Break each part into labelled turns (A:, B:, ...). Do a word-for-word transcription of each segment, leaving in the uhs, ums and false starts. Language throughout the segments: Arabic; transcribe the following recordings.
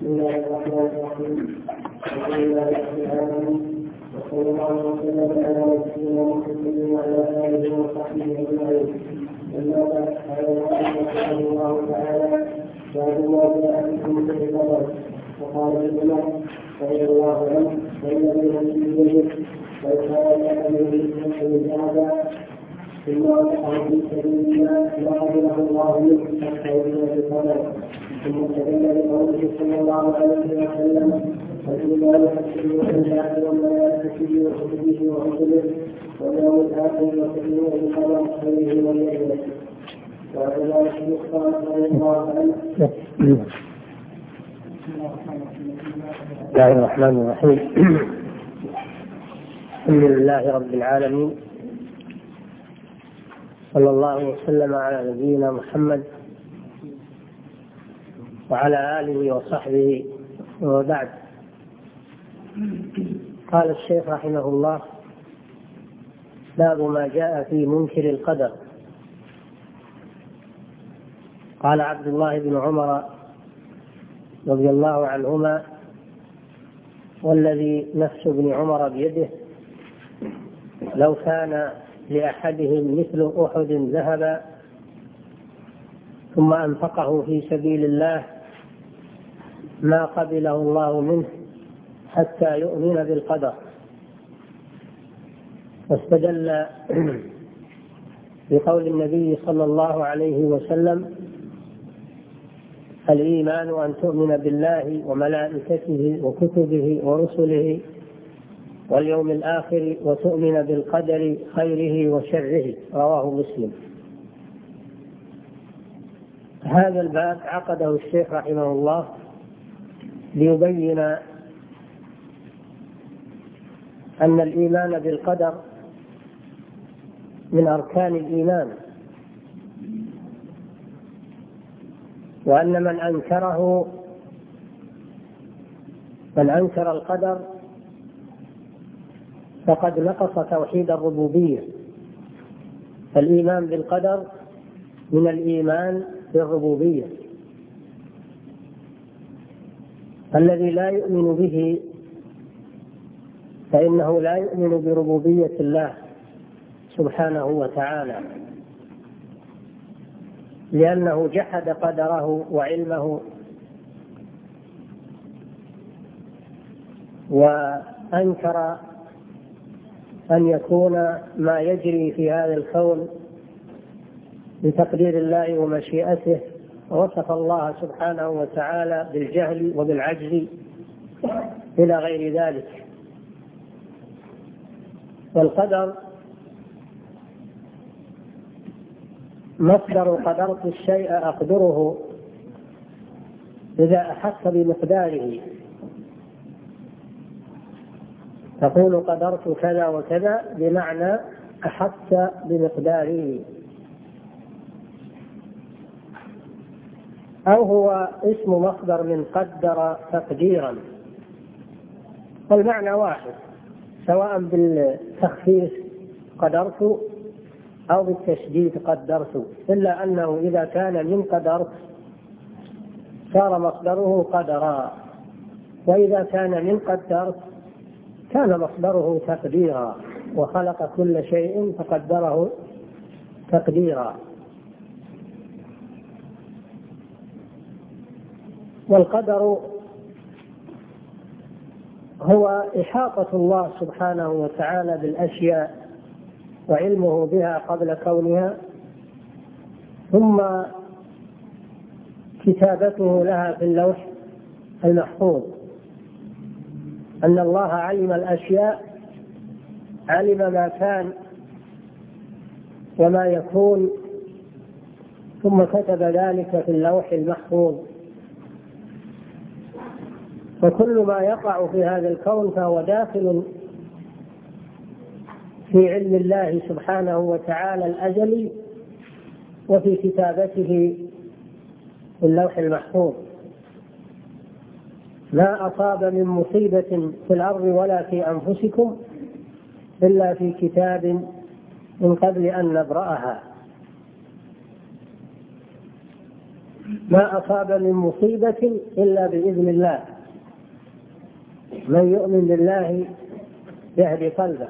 A: بسم الله الرحمن الرحيم. الحمد لله رب العالمين، وصلى الله وسلم على نبينا محمد وعلى اله وصحبه اجمعين. اما بعد، قال رحمه الله تعالى: باب ما جاء في مثل القدر. وقال الامام رضي الله عنه: والذي نفسي بيده لو كان يؤمن من هذا ثم وقع في سبيل الله لقبله الله منه حتى يؤمن بالقدر. ثم استدل بقوله صلى الله عليه وسلم: الإيمان يحسن بالله وملائكته وكتبه ورسله واليوم الآخر وتؤمن بالقدر خيره وشره. وعن ذلك يخبر رضي الله عنه.
B: بسم الله الرحمن الرحيم. الحمد لله رب العالمين، صلى الله وسلم على نبينا محمد وعلى آله وصحبه وبعد. قال الشيخ رحمه الله: باب ما جاء في منكر القدر. قال عبد الله بن عمر رضي الله عنهما: والذي نفس ابن عمر بيده لو كان لأحدهم مثل أحد ذهبا ثم أنفقه في سبيل الله ما قبله الله منه حتى يؤمن بالقدر. واستدل بقول النبي صلى الله عليه وسلم: الإيمان أن تؤمن بالله وملائكته وكتبه ورسله واليوم الآخر وتؤمن بالقدر خيره وشره. رواه مسلم. هذا الباب عقده الشيخ رحمه الله ليبين أن الإيمان بالقدر من أركان الإيمان، وأن من أنكره من أنكر القدر فقد نقص توحيد الربوبية. الإيمان بالقدر من الإيمان بالربوبية. الذي لا يؤمن به فإنه لا يؤمن بربوبية الله سبحانه وتعالى، لأنه جحد قدره وعلمه وأنكر أن يكون ما يجري في هذا الكون بتقدير الله ومشيئته، ووصف الله سبحانه وتعالى بالجهل وبالعجز إلى غير ذلك. والقدر مصدر قدرت الشيء أقدره إذا أحس بمقداره. تقول قدرت كذا وكذا بمعنى أحس بمقداره، أو هو اسم مصدر من قدر تقديرا، والمعنى واحد سواء بالتخفيف قدرت أو بالتشديد قدرت، إلا أنه إذا كان من قدرت صار مصدره قدرا، وإذا كان من قدرت كان مصدره تقديرا، وخلق كل شيء فقدره تقديرا. والقدر هو إحاطة الله سبحانه وتعالى بالأشياء وعلمه بها قبل كونها، ثم كتابته لها في اللوح المحفوظ. أن الله علم الأشياء، علم ما كان وما يكون، ثم كتب ذلك في اللوح المحفوظ. فكل ما يقع في هذا الكون فهو داخل في علم الله سبحانه وتعالى الأزلي وفي كتابته في اللوح المحفوظ. ما أصاب من مصيبة في الأرض ولا في أنفسكم إلا في كتاب من قبل أن نبرأها. ما أصاب من مصيبة إلا بإذن الله، من يؤمن بالله يهدي قلبه.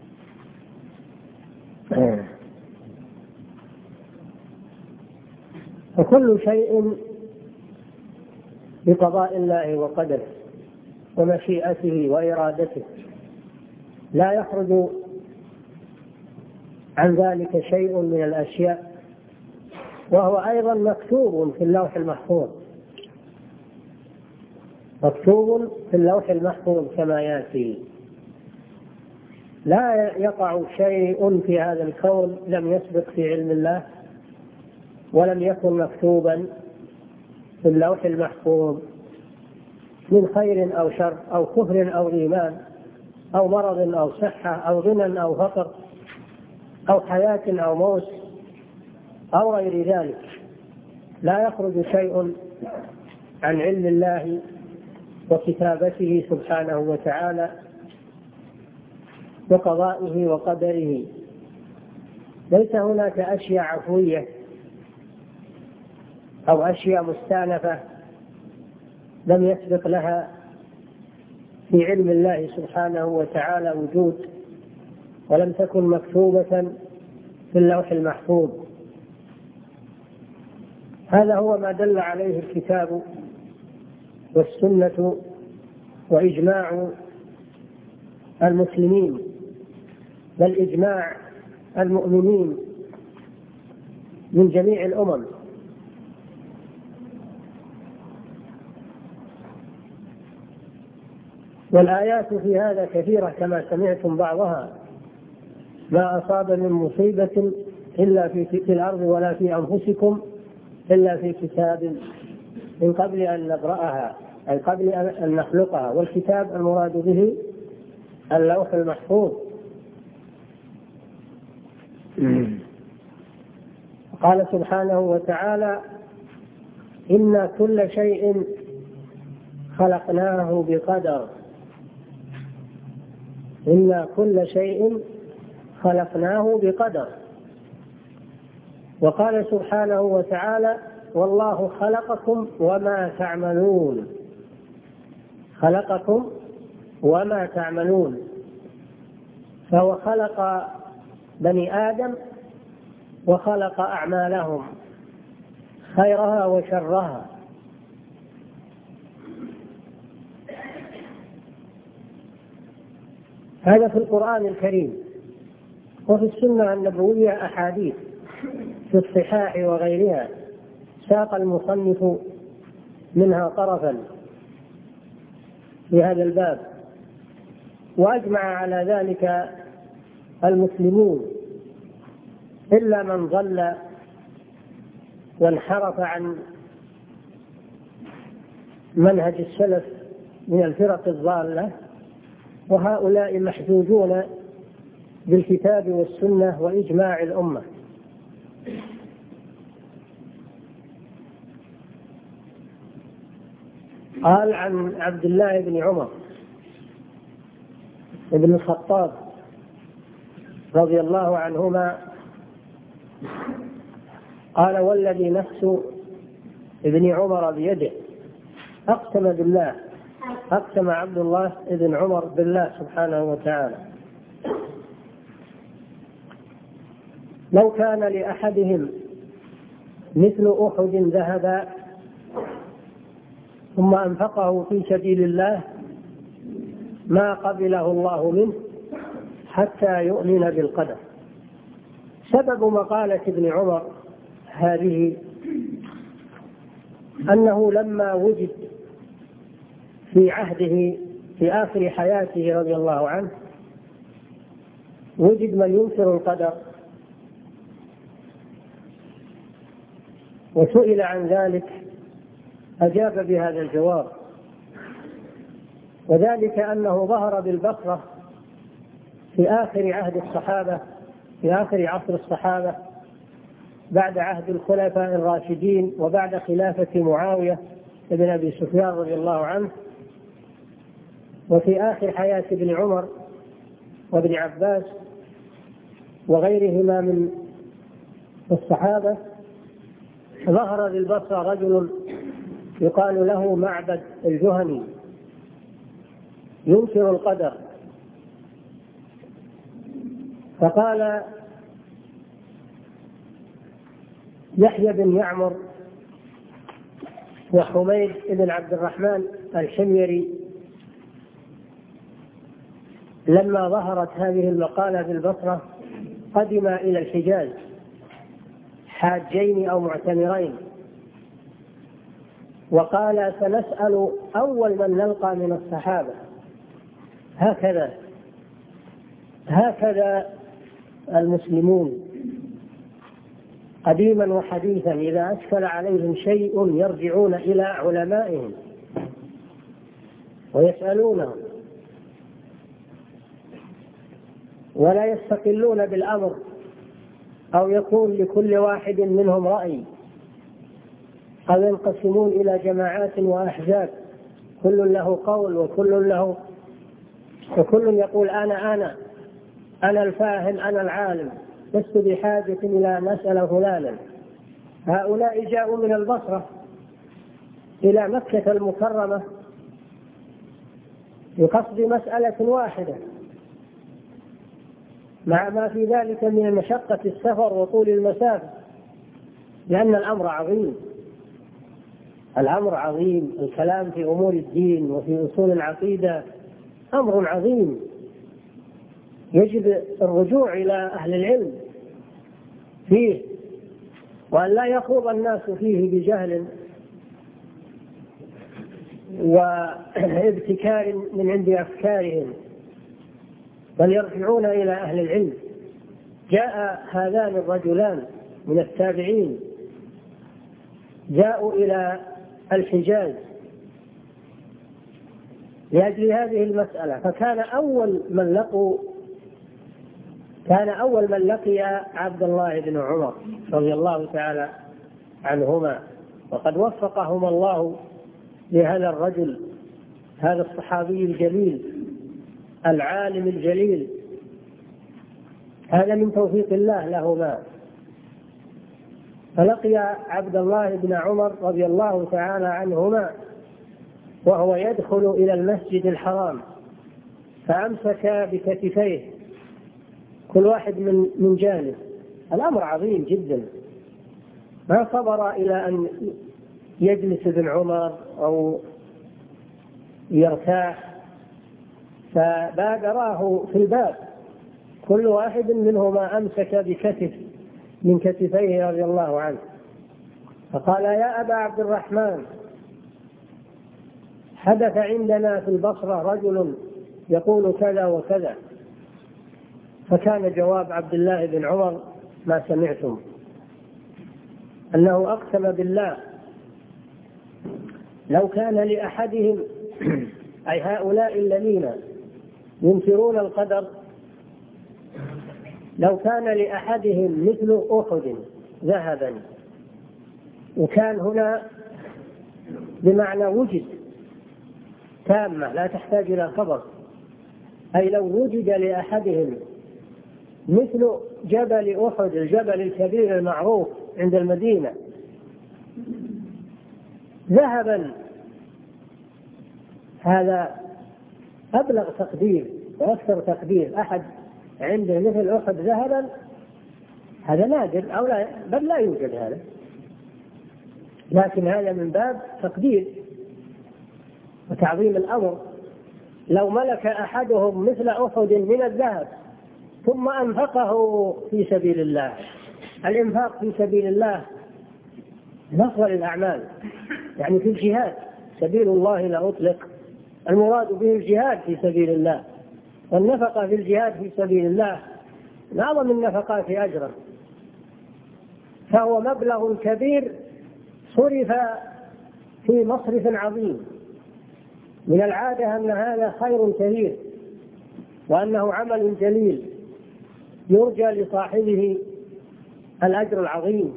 B: فكل شيء بقضاء الله وقدره ومشيئته وإرادته، لا يخرج عن ذلك شيء من الأشياء، وهو أيضا مكتوب في اللوح المحفوظ، مكتوب في اللوح المحفوظ كما يأتي. لا يقع شيء في هذا الكون لم يسبق في علم الله ولم يكن مكتوبا في اللوح المحفوظ، من خير أو شر أو كفر أو إيمان أو مرض أو صحة أو غنى أو فقر أو حياة أو موت أو غير ذلك. لا يخرج شيء عن علم الله وكتابته سبحانه وتعالى وقضائه وقدره. ليس هناك أشياء عفوية أو أشياء مستأنفة لم يسبق لها في علم الله سبحانه وتعالى وجود ولم تكن مكتوبة في اللوح المحفوظ. هذا هو ما دل عليه الكتاب والسنة وإجماع المسلمين، بل إجماع المؤمنين من جميع الأمم. والآيات في هذا كثيرة كما سمعتم بعضها: ما أصاب من مصيبة إلا في, في الأرض ولا في أنفسكم إلا في كتاب من قبل أن نقرأها، أي قبل أن نخلقها. والكتاب المراد به اللوح المحفوظ. قال سبحانه وتعالى: إن كل شيء خلقناه بقدر، إن كل شيء خلقناه بقدر. وقال سبحانه وتعالى: والله خلقكم وما تعملون، خلقكم وما تعملون. فهو خلق بني آدم وخلق أعمالهم خيرها وشرها. هذا في القرآن الكريم. وفي السنة النبوية أحاديث في الصحاح وغيرها ساق المصنف منها طرفا في هذا الباب، وأجمع على ذلك المسلمون إلا من ضل وانحرف عن منهج السلف من الفرق الضالة، وهؤلاء محجوجون بالكتاب والسنة وإجماع الأمة. قال عن عبد الله بن عمر بن الخطاب رضي الله عنهما قال: والذي نفس ابن عمر بيده، أقسم بالله، أقسم عبد الله بن عمر بالله سبحانه وتعالى: لو كان لأحدهم مثل أحد ذهبا ثم أنفقه في سبيل الله ما قبله الله منه حتى يؤمن بالقدر. سبب مقالة ابن عمر هذه أنه لما وجد في عهده في آخر حياته رضي الله عنه وجد من ينكر القدر، وسئل عن ذلك أجاب بهذا الجواب، وذلك أنه ظهر بالبصرة في آخر عهد الصحابة، في آخر عصر الصحابة بعد عهد الخلفاء الراشدين وبعد خلافة معاوية بن أبي سفيان رضي الله عنه، وفي آخر حياة ابن عمر وابن عباس وغيرهما من الصحابة، ظهر بالبصرة رجل يقال له معبد الجهني ينكر القدر، فقال يحيى بن يعمر وحميد بن عبد الرحمن الحميري لما ظهرت هذه المقالة بالبصرة قدم إلى الحجاز حاجين أو معتمرين، وقال سنسأل أول من نلقى من الصحابة. هكذا هكذا المسلمون قديما وحديثا، إذا أشكل عليهم شيء يرجعون إلى علمائهم ويسألونهم، ولا يستقلون بالأمر أو يكون لكل واحد منهم رأي أو ينقسمون إلى جماعات وأحزاب، كل له قول وكل له وكل يقول أنا أنا أنا الفاهم أنا العالم، لست بحاجة إلى أن أسأل فلانا. هؤلاء جاءوا من البصرة إلى مكة المكرمة بقصد مسألة واحدة، مع ما في ذلك من مشقة السفر وطول المسافة، لأن الأمر عظيم. الأمر عظيم، الكلام في أمور الدين وفي أصول العقيدة أمر عظيم، يجب الرجوع إلى أهل العلم فيه، وأن لا يخوض الناس فيه بجهل وابتكار من عند أفكارهم، بل يرجعون إلى أهل العلم. جاء هذان الرجلان من التابعين جاءوا إلى الحجاز لأجل هذه المسألة، فكان أول من لقوا كان أول من لقي عبد الله بن عمر رضي الله تعالى عنهما، وقد وفقهما الله لهذا الرجل، هذا الصحابي الجليل العالم الجليل، هذا من توفيق الله لهما. فلقي عبد الله بن عمر رضي الله تعالى عنهما وهو يدخل إلى المسجد الحرام، فأمسك بكتفيه كل واحد من من جانب. الأمر عظيم جدا، ما صبر إلى أن يجلس ابن عمر أو يرتاح، فبادراه في الباب، كل واحد منهما أمسك بكتف من كتفيه رضي الله عنه، فقال يا أبا عبد الرحمن، حدث عندنا في البصرة رجل يقول كذا وكذا. فكان جواب عبد الله بن عمر ما سمعتم، أنه أقسم بالله لو كان لأحدهم أي هؤلاء الذين ينكرون القدر، لو كان لأحدهم مثل أحد ذهبا، وكان هنا بمعنى وجد تامة لا تحتاج إلى خبر، أي لو وجد لأحدهم مثل جبل أحد الجبل الكبير المعروف عند المدينة ذهبا، هذا أبلغ تقدير وأكثر تقدير. أحد عنده مثل أحد ذهبا هذا نادر أو لا، بل لا يوجد هذا، لكن هذا من باب تقدير وتعظيم الأمر. لو ملك أحدهم مثل أحد من الذهب ثم أنفقه في سبيل الله، الإنفاق في سبيل الله من أفضل الأعمال، يعني في الجهاد، سبيل الله لا أطلق، المراد به الجهاد في سبيل الله، والنفقة في الجهاد في سبيل الله من أعظم النفقات أجرا، فهو مبلغ كبير صرف في مصرف عظيم. من العادة أن هذا خير كبير وأنه عمل جليل يرجى لصاحبه الأجر العظيم،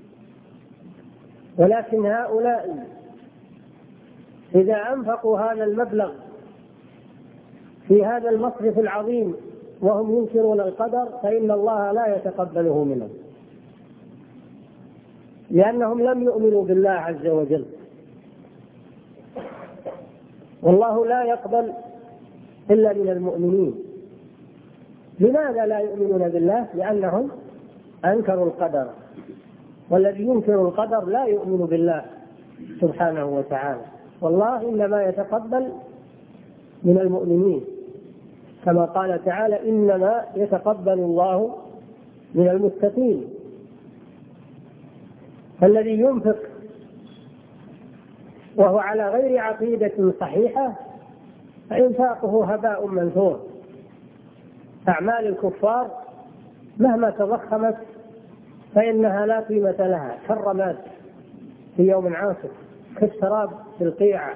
B: ولكن هؤلاء إذا أنفقوا هذا المبلغ في هذا المصرف العظيم وهم ينكرون القدر فإن الله لا يتقبله منهم، لأنهم لم يؤمنوا بالله عز وجل، والله لا يقبل إلا من المؤمنين. لماذا لا يؤمنون بالله؟ لأنهم أنكروا القدر، والذي ينكر القدر لا يؤمن بالله سبحانه وتعالى. والله إنما يتقبل من المؤمنين، كما قال تعالى: إنما يتقبل الله من المتقين. فالذي ينفق وهو على غير عقيدة صحيحة فإنفاقه هباء منثور. أعمال الكفار مهما تضخمت فإنها لا قيمة لها، كالرماد في يوم عاصف، كالسراب في القيعة،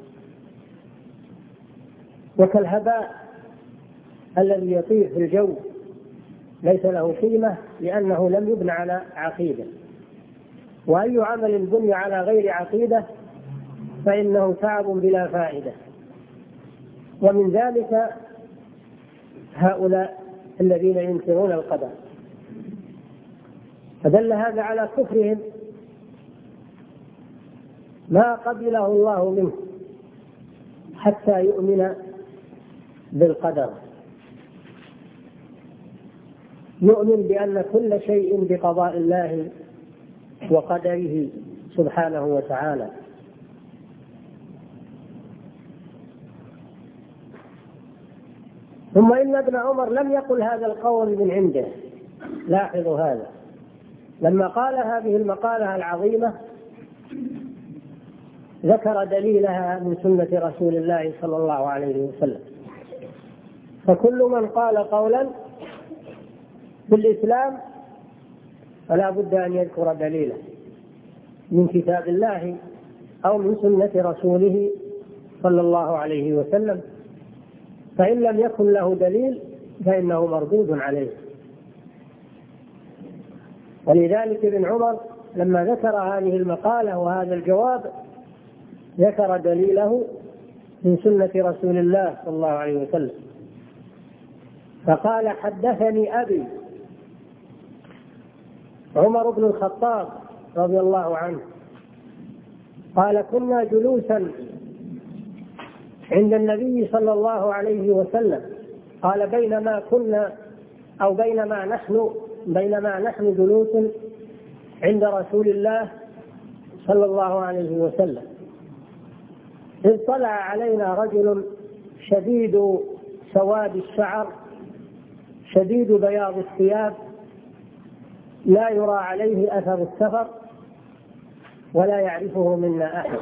B: وكالهباء الذي يطير في الجو، ليس له قيمة لأنه لم يبنى على عقيدة. وأي عمل بني على غير عقيدة فإنه تعب بلا فائدة. ومن ذلك هؤلاء الذين ينكرون القدر، فدل هذا على كفرهم، ما قبله الله منه حتى يؤمن بالقدر، يؤمن بأن كل شيء بقضاء الله وقدره سبحانه وتعالى. ثم إن ابن عمر لم يقل هذا القول من عنده، لاحظوا هذا، لما قال هذه المقالة العظيمة ذكر دليلها من سنة رسول الله صلى الله عليه وسلم. فكل من قال قولا في الإسلام فلا بد أن يذكر دليله من كتاب الله أو من سنة رسوله صلى الله عليه وسلم، فإن لم يكن له دليل فإنه مردود عليه. ولذلك ابن عمر لما ذكر هذه المقالة وهذا الجواب ذكر دليله من سنة رسول الله صلى الله عليه وسلم، فقال: حدثني أبي عمر بن الخطاب رضي الله عنه قال: كنا جلوسا عند النبي صلى الله عليه وسلم، قال: بينما كنا أو بينما نحن بينما نحن جلوس عند رسول الله صلى الله عليه وسلم، إذ طلع علينا رجل شديد سواد الشعر شديد بياض الثياب، لا يرى عليه أثر السفر ولا يعرفه منا أحد،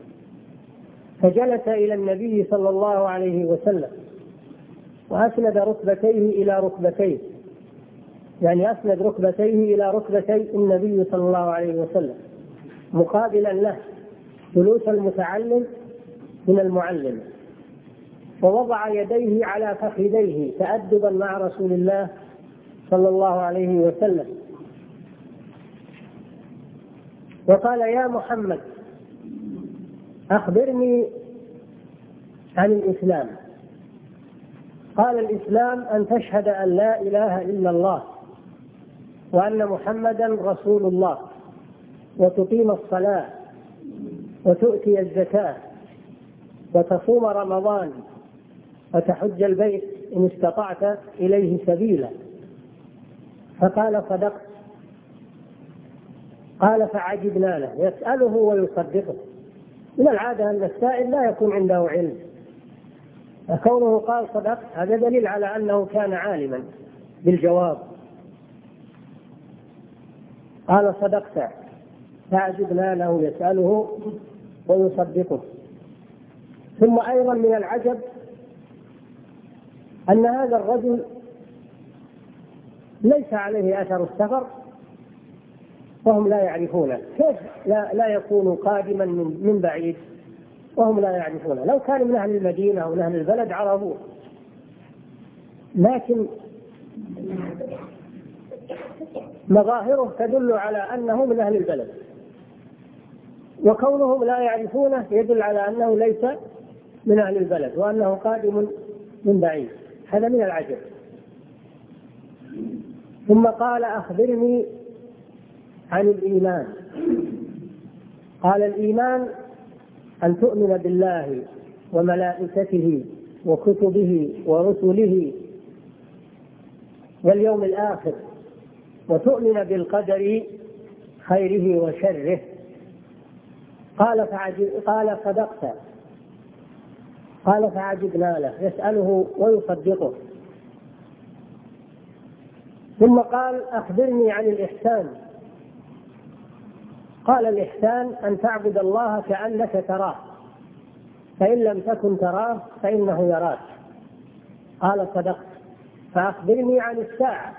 B: فجلس إلى النبي صلى الله عليه وسلم وأسند ركبتيه إلى ركبتيه، يعني أسند ركبتيه إلى ركبتي النبي صلى الله عليه وسلم مقابلا له، جلوس المتعلم من المعلم، ووضع يديه على فخذيه تأدبا مع رسول الله صلى الله عليه وسلم، وقال: يا محمد أخبرني عن الإسلام. قال: الإسلام أن تشهد أن لا إله إلا الله وأن محمدا رسول الله، وتقيم الصلاة، وتؤتي الزكاة، وتصوم رمضان، وتحج البيت إن استطعت إليه سبيلا. فقال: صدقت. قال: فعجبنا له، يسأله ويصدقه. من العادة أن السائل لا يكون عنده علم، فكونه قال صدقت هذا دليل على أنه كان عالما بالجواب. قال: صدقت. فعجبنا له، يسأله ويصدقه. ثم أيضا من العجب أن هذا الرجل ليس عليه أثر السفر وهم لا يعرفونه، كيف لا, لا يكون قادما من, من بعيد وهم لا يعرفونه؟ لو كان من أهل المدينة أو من أهل البلد عرفوه، لكن مظاهره تدل على أنه من أهل البلد، وكونهم لا يعرفونه يدل على أنه ليس من أهل البلد وأنه قادم من بعيد. هذا من العجب. ثم قال: أخبرني عن الإيمان. قال: الإيمان أن تؤمن بالله وملائكته وكتبه ورسله واليوم الآخر، وتؤمن بالقدر خيره وشره. قال فعجب قال صدقت. قال فعجبنا له، يسأله ويصدقه. ثم قال: أخبرني عن الإحسان. قال: الإحسان أن تعبد الله كأنك تراه، فإن لم تكن تراه فإنه يراك. قال: صدقت. فأخبرني عن الساعة،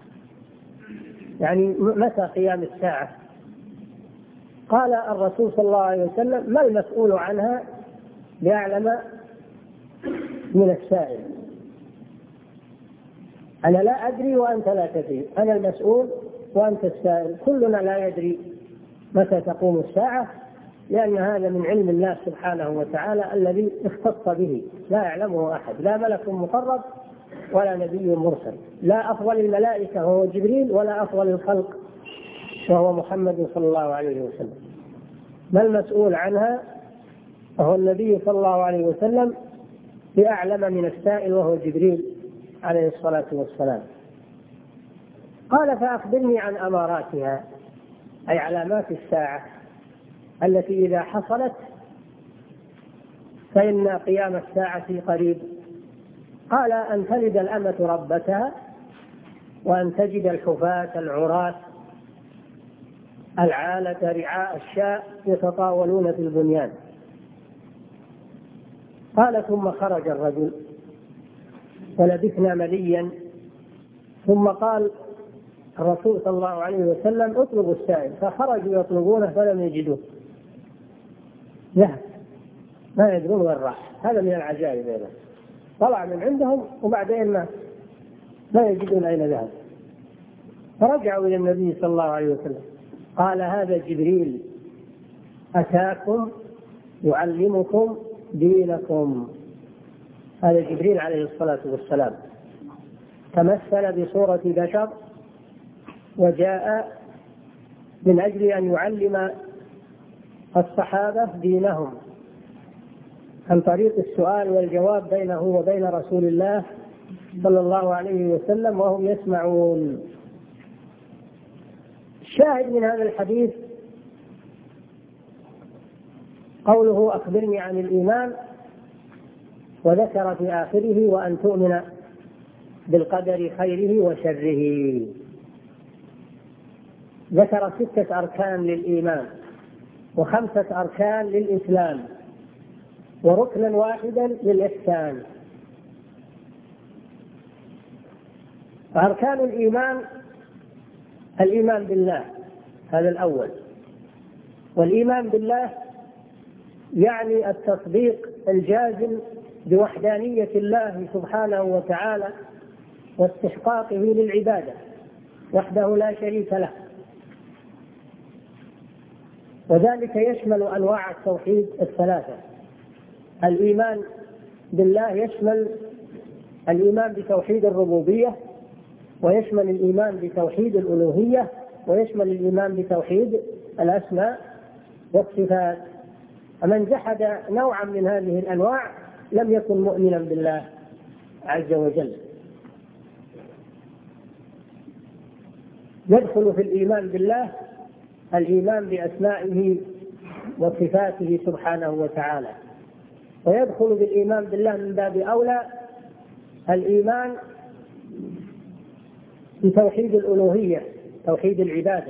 B: يعني متى قيام الساعة؟ قال الرسول صلى الله عليه وسلم: ما المسؤول عنها بأعلم من السائل. أنا لا أدري وأنت لا تدري، أنا المسؤول وأنت السائل، كلنا لا يدري متى تقوم الساعة، لأن هذا من علم الله سبحانه وتعالى الذي اختص به، لا يعلمه أحد، لا ملك مقرب ولا نبي مرسل، لا أفضل الملائكة وهو جبريل، ولا أفضل الخلق وهو محمد صلى الله عليه وسلم. ما المسؤول عنها وهو النبي صلى الله عليه وسلم بأعلم من السائل وهو جبريل عليه الصلاة والسلام. قال: فأخبرني عن أماراتها، أي علامات الساعة التي إذا حصلت فإن قيام الساعة قريب. قال: أن تلد الأمة ربتها، وأن تجد الحفاة العراة العالة رعاء الشاء يتطاولون في البنيان. قال: ثم خرج الرجل ولبثنا مليا، ثم قال الرسول صلى الله عليه وسلم: اطلبوا السائل. فخرجوا يطلبونه فلم يجدوه، ذهب ما يدرون وين راح. هذا من العجائب، هذا طلع من عندهم وبعدين ما لا يجدون أين ذهب. فرجعوا إلى النبي صلى الله عليه وسلم، قال: هذا جبريل أتاكم يعلمكم دينكم. هذا جبريل عليه الصلاة والسلام تمثل بصورة بشر وجاء من أجل أن يعلم الصحابة دينهم عن طريق السؤال والجواب بينه وبين رسول الله صلى الله عليه وسلم وهم يسمعون. الشاهد من هذا الحديث قوله: أخبرني عن الإيمان، وذكر في آخره: وأن تؤمن بالقدر خيره وشره. ذكر ستة أركان للإيمان، وخمسة أركان للإسلام، وركنا واحدا للإحسان. أركان الإيمان: الإيمان بالله، هذا الأول. والإيمان بالله يعني التصديق الجازم بوحدانية الله سبحانه وتعالى واستحقاقه للعبادة وحده لا شريك له، وذلك يشمل أنواع التوحيد الثلاثة. الإيمان بالله يشمل الإيمان بتوحيد الربوبية، ويشمل الإيمان بتوحيد الألوهية، ويشمل الإيمان بتوحيد الأسماء والصفات. فمن جحد نوعا من هذه الأنواع لم يكن مؤمنا بالله عز وجل. يدخل في الإيمان بالله الإيمان بأسمائه وصفاته سبحانه وتعالى، ويدخل بالإيمان بالله من باب أولى الإيمان بتوحيد الألوهية، توحيد العبادة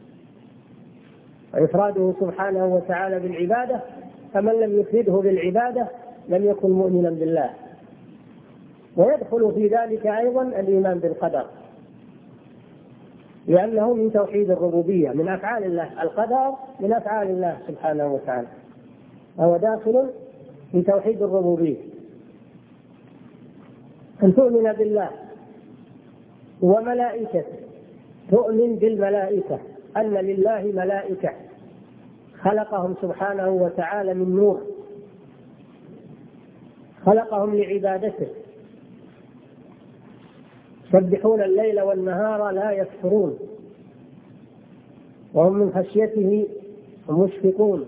B: وإفراده سبحانه وتعالى بالعبادة. فمن لم يفرده بالعبادة لم يكن مؤمنا بالله. ويدخل في ذلك أيضا الإيمان بالقدر، لأنه من توحيد الربوبية، من أفعال الله. القدر من أفعال الله سبحانه وتعالى، وهو داخل في توحيد الربوبية. أن تؤمن بالله وملائكته، تؤمن بالملائكة، أن لله ملائكة خلقهم سبحانه وتعالى من نور، خلقهم لعبادته، يسبحون الليل والنهار لا يفترون. وهم من خشيته مشفقون،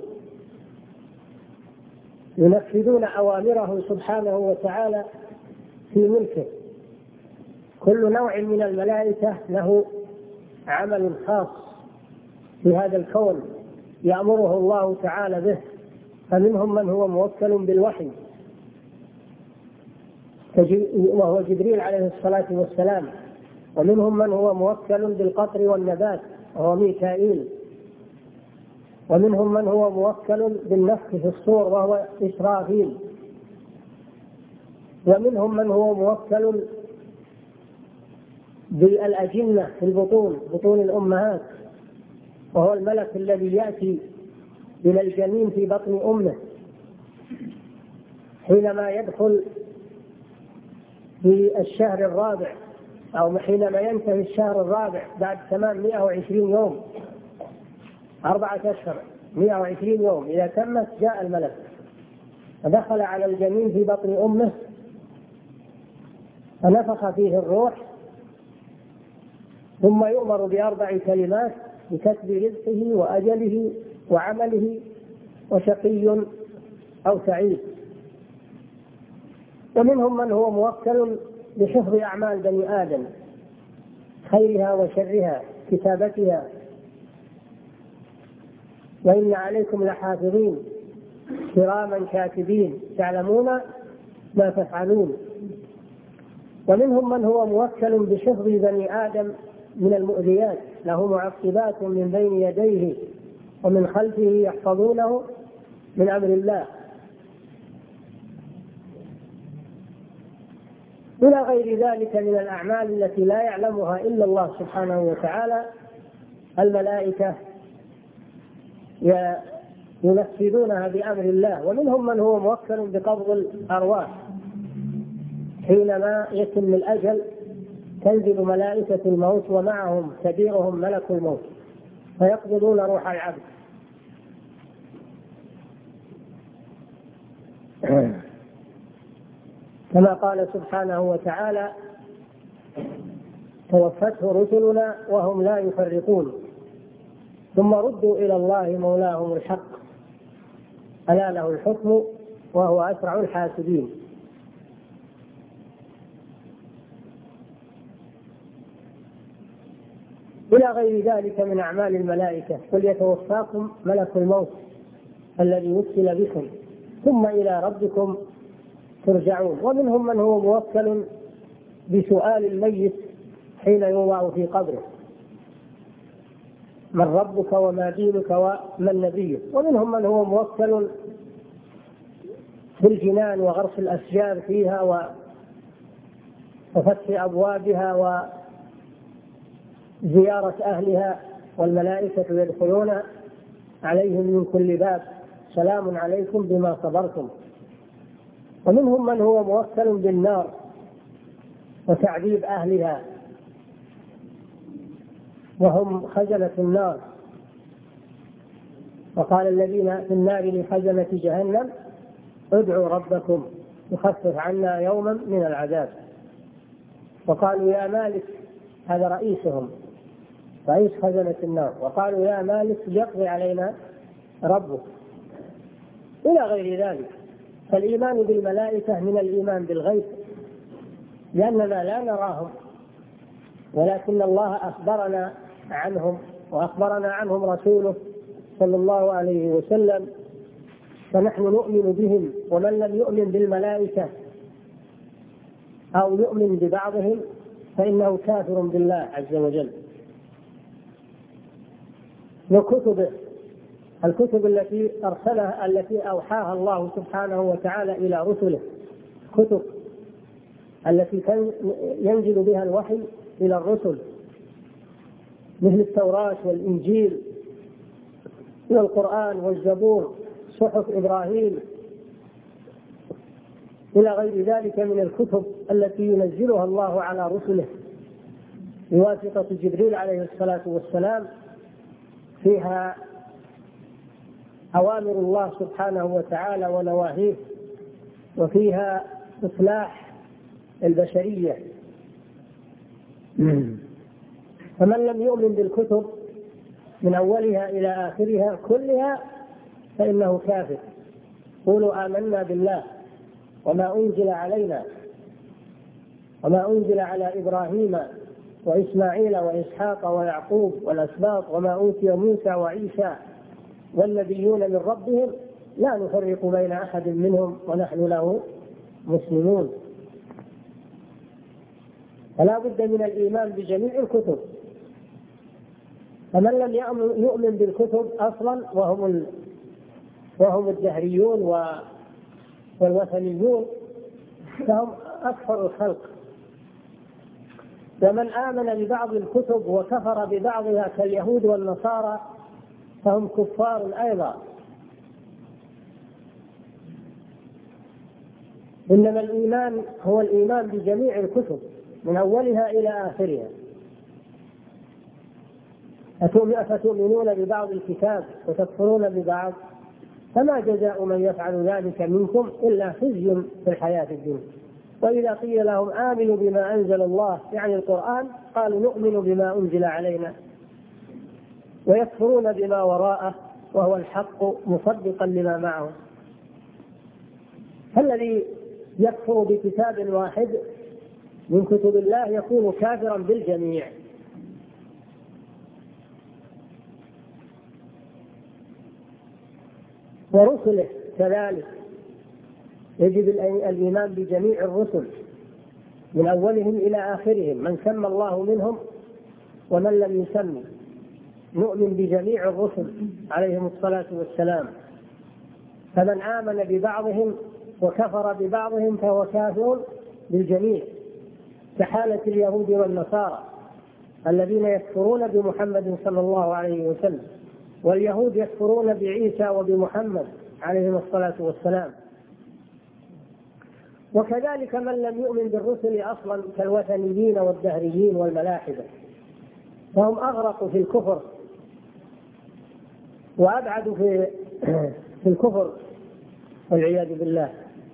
B: ينفذون أوامره سبحانه وتعالى في ملكه. كل نوع من الملائكة له عمل خاص في هذا الكون يأمره الله تعالى به، فمنهم من هو موكل بالوحي وهو جبريل عليه الصلاة والسلام، ومنهم من هو موكل بالقطر والنبات وهو ميكائيل، ومنهم من هو موكل بالنفخ في الصور وهو إسرافيل، ومنهم من هو موكل بالأجنة في البطون بطون الأمهات وهو الملك الذي يأتي إلى الجنين في بطن أمه حينما يدخل في الشهر الرابع أو حينما ينتهي الشهر الرابع بعد ثمانمائة وعشرين يوم، أربعة أشهر مائة وعشرين يوم إذا تمت جاء الملك فدخل على الجنين في بطن أمه فنفخ فيه الروح، ثم يؤمر بأربع كلمات بكتب رزقه وأجله وعمله وشقي أو سعيد. ومنهم من هو موكل بحفظ أعمال بني آدم خيرها وشرها كتابتها، وإن عليكم لحافظين كراما كاتبين يعلمون ما تفعلون. ومنهم من هو موكل بحفظ بني آدم من المؤذيات، له معقبات من بين يديه ومن خلفه يحفظونه من أمر الله، إلى غير ذلك من الأعمال التي لا يعلمها إلا الله سبحانه وتعالى. الملائكة ينفذونها بأمر الله. ومنهم من هو موكل بقبض الأرواح، حينما يتم الأجل تنزل ملائكة الموت ومعهم كبيرهم ملك الموت فيقبضون روح العبد. كما قال سبحانه وتعالى: توفته رسلنا وهم لا يفرطون ثم ردوا إلى الله مولاهم الحق ألا له الحكم وهو أسرع الحاسبين. إلى غير ذلك من أعمال الملائكة: قل يتوفاكم ملك الموت الذي وكل بكم ثم إلى ربكم ترجعون. ومنهم من هو موكل بسؤال الميت حين يوضع في قبره: من ربك وما دينك ومن نبيك. ومنهم من هو موكل بالجنان وغرس الأشجار فيها وفتح أبوابها وزيارة أهلها، والملائكة يدخلون عليهم من كل باب سلام عليكم بما صبرتم. ومنهم من هو موكل بالنار وتعذيب أهلها وهم خزنة النار، وقال الذين في النار لخزنة جهنم ادعوا ربكم يخفف عنا يوما من العذاب. وقالوا يا مالك، هذا رئيسهم رئيس خزنة النار، وقالوا يا مالك يقضي علينا ربك، إلى غير ذلك. فالإيمان بالملائكة من الإيمان بالغيب، لأننا لا نراهم ولكن الله أخبرنا عنهم وأخبرنا عنهم رسوله صلى الله عليه وسلم، فنحن نؤمن بهم. ومن لم يؤمن بالملائكة أو يؤمن ببعضهم فإنه كافر بالله عز وجل. وكتبه، الكتب التي أرسلها التي أوحاها الله سبحانه وتعالى إلى رسله، كتب التي ينزل بها الوحي إلى الرسل مثل التوراة والإنجيل والقرآن والزبور، صحف إبراهيم، إلى غير ذلك من الكتب التي ينزلها الله على رسله بواسطة جبريل عليه الصلاة والسلام، فيها أوامر الله سبحانه وتعالى ونواهيه، وفيها إصلاح البشرية. فمن لم يؤمن بالكتب من أولها إلى آخرها كلها فإنه كافر. قولوا آمنا بالله وما أنزل علينا وما أنزل على إبراهيم وإسماعيل وإسحاق ويعقوب والأسباط وما أوتي موسى وعيسى والنبيون من ربهم لا نفرق بين أحد منهم ونحن له مسلمون. فلا بد من الإيمان بجميع الكتب. فمن لم يؤمن بالكتب أصلا وهم وهم الدهريون والوثنيون فهم أكثر الخلق. ومن آمن ببعض الكتب وكفر ببعضها كاليهود والنصارى فهم كفار أيضا. إنما الإيمان هو الإيمان بجميع الكتب من أولها إلى آخرها. أفتؤمنون ببعض الكتاب وتكفرون ببعض فما جزاء من يفعل ذلك منكم إلا خزي في الحياة الدنيا. وإذا قيل لهم آمنوا بما أنزل الله يعني القرآن قالوا نؤمن بما أنزل علينا ويكفرون بما وراءه وهو الحق مصدقا لما معه. فالذي يكفر بكتاب واحد من كتب الله يكون كافرا بالجميع. ورسله كذلك يجب الإيمان بجميع الرسل من أولهم إلى آخرهم من سمى الله منهم ومن لم يسمي. نؤمن بجميع الرسل عليهم الصلاة والسلام. فمن آمن ببعضهم وكفر ببعضهم فهو كافر بالجميع كحالة اليهود والنصارى الذين يكفرون بمحمد صلى الله عليه وسلم، واليهود يكفرون بعيسى وبمحمد عليهم الصلاة والسلام. وكذلك من لم يؤمن بالرسل أصلا كالوثنيين والدهريين والملاحدة فهم أغرقوا في الكفر وأبعدوا في في الكفر والعياذ بالله.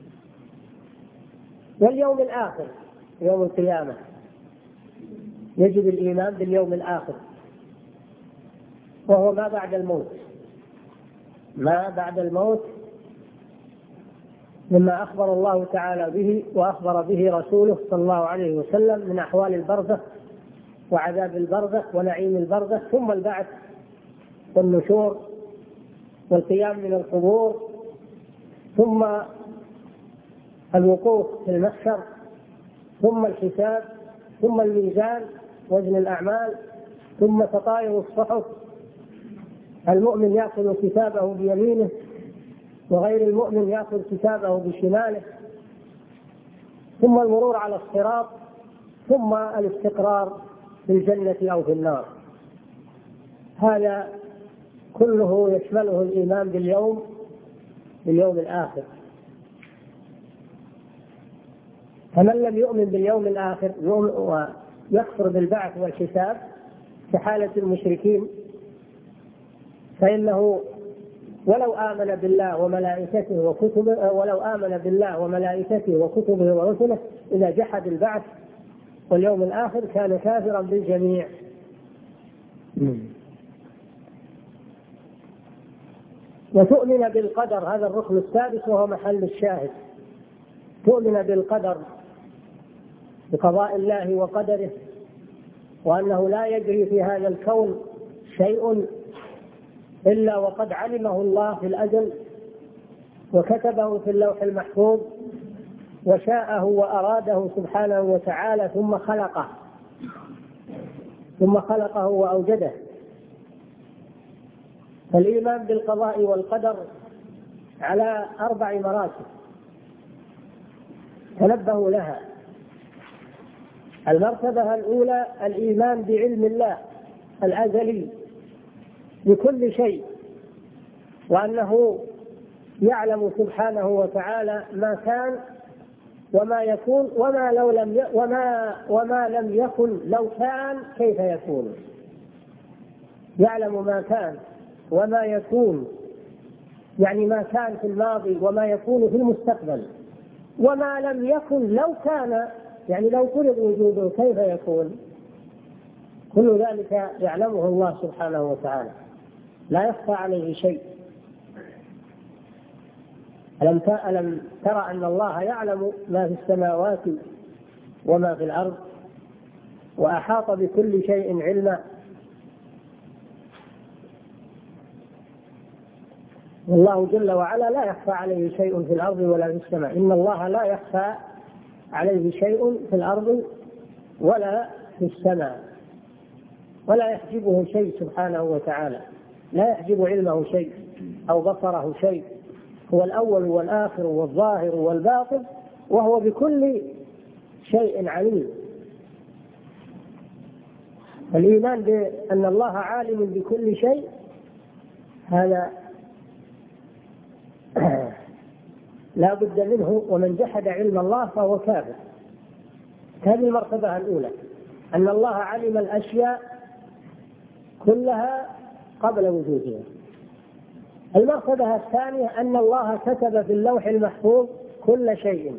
B: واليوم الآخر يوم القيامة يجب الإيمان باليوم الآخر وهو ما بعد الموت. ما بعد الموت مما أخبر الله تعالى به وأخبر به رسوله صلى الله عليه وسلم من أحوال البرزخ وعذاب البرزخ ونعيم البرزخ ثم البعث والنشور والقيام من القبور ثم الوقوف في المحشر ثم الحساب ثم الميزان وزن الأعمال ثم تطاير الصحف. المؤمن يأخذ كتابه بيمينه وغير المؤمن يأخذ كتابه بشماله ثم المرور على الصراط ثم الاستقرار في الجنة أو في النار. هذا كله يشمله الإيمان باليوم باليوم الآخر. فمن لم يؤمن باليوم الآخر ويكفر بالبعث والحساب كحالة المشركين فإنه ولو آمن بالله وملائكته وكتبه ولو آمن بالله وملائكته وكتبه ورسله إذا جحد البعث واليوم الآخر كان كافرا بالجميع. وتؤمن بالقدر هذا الركن السادس وهو محل الشاهد. تؤمن بالقدر بقضاء الله وقدره وأنه لا يجري في هذا الكون شيء إلا وقد علمه الله في الأزل وكتبه في اللوح المحفوظ وشاءه وأراده سبحانه وتعالى ثم خلقه ثم خلقه وأوجده. فالإيمان بالقضاء والقدر على أربع مراتب تنبهوا لها. المرتبة الأولى الإيمان بعلم الله الأزلي بكل شيء وأنه يعلم سبحانه وتعالى ما كان وما يكون وما لو لم ي... وما وما لم يكن لو كان كيف يكون. يعلم ما كان وما يكون يعني ما كان في الماضي وما يكون في المستقبل وما لم يكن لو كان يعني لو فرض وجوده كيف يكون. كل ذلك يعلمه الله سبحانه وتعالى، لا يخفى عليه شيء. ألم ألم ترى أن الله يعلم ما في السماوات وما في الأرض وأحاط بكل شيء علما؟ والله جل وعلا لا يخفى عليه شيء في الأرض ولا في السماء. إن الله لا يخفى عليه شيء في الأرض ولا في السماء، ولا يحجبه شيء سبحانه وتعالى، لا يحجب علمه شيء أو بصره شيء. هو الأول والآخر والظاهر والباطن، وهو بكل شيء عليم. الإيمان بأن الله عالم بكل شيء هذا لا بد منه، ومن جحد علم الله فهو كافر. هذه المرتبة الأولى، أن الله علم الأشياء كلها قبل وجودها. المرتبة الثانية أن الله كتب في اللوح المحفوظ كل شيء،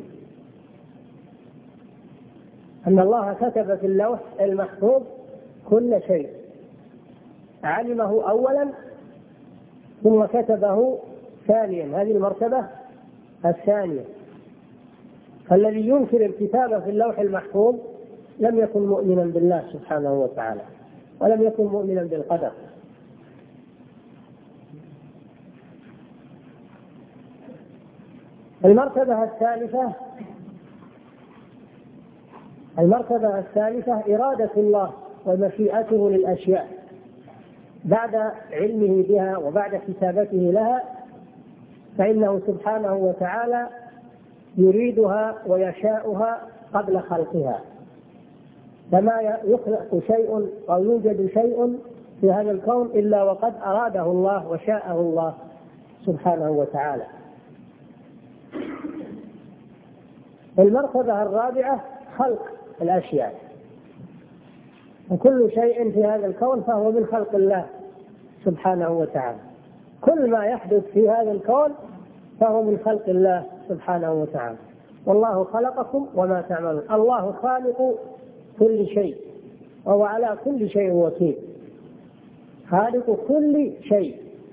B: أن الله كتب في اللوح المحفوظ كل شيء، علمه أولا ثم كتبه ثانيا. هذه المرتبة الثانية. فالذي ينكر الكتابة في اللوح المحفوظ لم يكن مؤمنا بالله سبحانه وتعالى، ولم يكن مؤمنا بالقدر. المرتبة الثالثة المرتبة الثالثة إرادة الله ومشيئته للأشياء بعد علمه بها وبعد كتابته لها، فإنه سبحانه وتعالى يريدها ويشاءها قبل خلقها. فما يخلق شيء أو يوجد شيء في هذا الكون إلا وقد أراده الله وشاءه الله سبحانه وتعالى. المرتبة الرابعة خلق الأشياء، وكل شيء في هذا الكون فهو من خلق الله سبحانه وتعالى. كل ما يحدث في هذا الكون فهو من خلق الله سبحانه وتعالى. والله خلقكم وما تعملون. الله خالق كل شيء وهو على كل شيء وكيل. خالق كل شيء،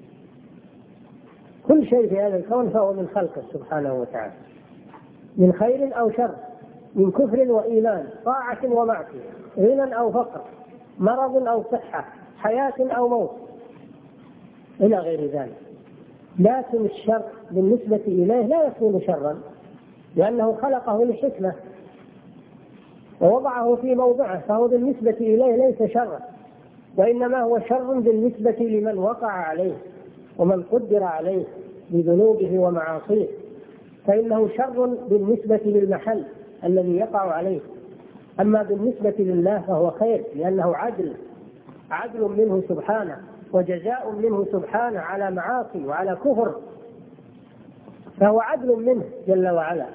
B: كل شيء في هذا الكون فهو من خلقه سبحانه وتعالى، من خير أو شر، من كفر وإيمان، طاعة ومعصية، غنى أو فقر، مرض أو صحة، حياة أو موت، إلى غير ذلك. لكن الشر بالنسبة إليه لا يكون شرا، لأنه خلقه لحكمة ووضعه في موضعه، فهو بالنسبة إليه ليس شرا، وإنما هو شر بالنسبة لمن وقع عليه ومن قدر عليه بذنوبه ومعاصيه، فإنه شر بالنسبة للمحل الذي يقع عليه. أما بالنسبة لله فهو خير، لأنه عدل عدل منه سبحانه، وجزاء منه سبحانه على معاصي وعلى كفر، فهو عدل منه جل وعلا.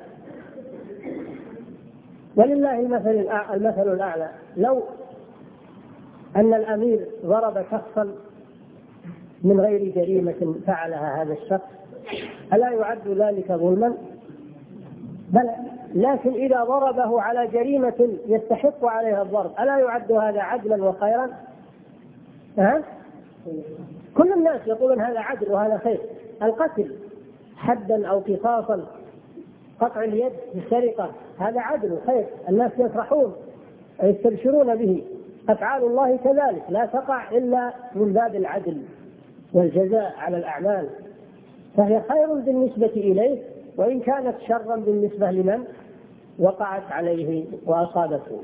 B: ولله المثل المثل الأعلى. لو أن الأمير ضرب شخصا من غير جريمة فعلها هذا الشخص، ألا يعد ذلك ظلما؟ بلى. لكن إذا ضربه على جريمة يستحق عليها الضرب، ألا يعد هذا عدلا وخيرا؟ ها؟ كل الناس يقولون هذا عدل وهذا خير. القتل حدا أو قصاصا، قطع اليد في السرقة، هذا عدل وخير، الناس يفرحون ويستبشرون به. أفعال الله كذلك لا تقع إلا من باب العدل والجزاء على الأعمال، فهي خير بالنسبة إليه وإن كانت شرا بالنسبة لمن وقعت عليه وأصابته.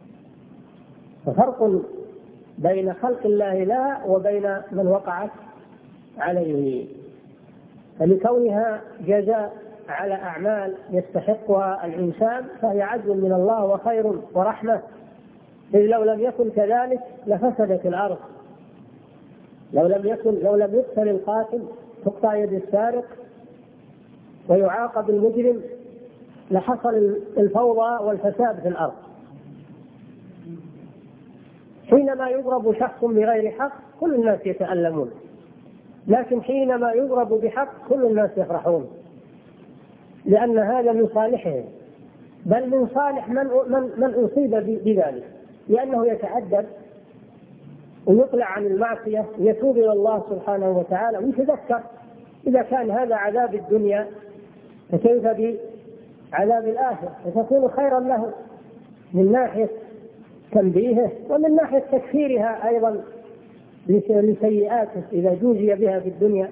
B: ففرق بين خلق الله لها وبين من وقعت عليه. فلكونها جزاء على أعمال يستحقها الإنسان فهي عدل من الله وخير ورحمة، إذ لو لم يكن كذلك لفسدت الأرض. لو لم يكن لو لم يقتل القاتل تقطع يد السارق ويعاقب المجرم لحصل الفوضى والفساد في الأرض. حينما يضرب شخص بغير حق كل الناس يتألمون، لكن حينما يضرب بحق كل الناس يفرحون، لأن هذا من صالحهم، بل من صالح من من, من أصيب بذلك، لأنه يتأدب ويقلع عن المعصية ويتوب إلى الله سبحانه وتعالى ويتذكر إذا كان هذا عذاب الدنيا فكيف بعذاب الآخرة، فتكون خيرا له من ناحية تنبيهه ومن ناحية تكفيرها أيضا لسيئاته إذا جوزي بها في الدنيا.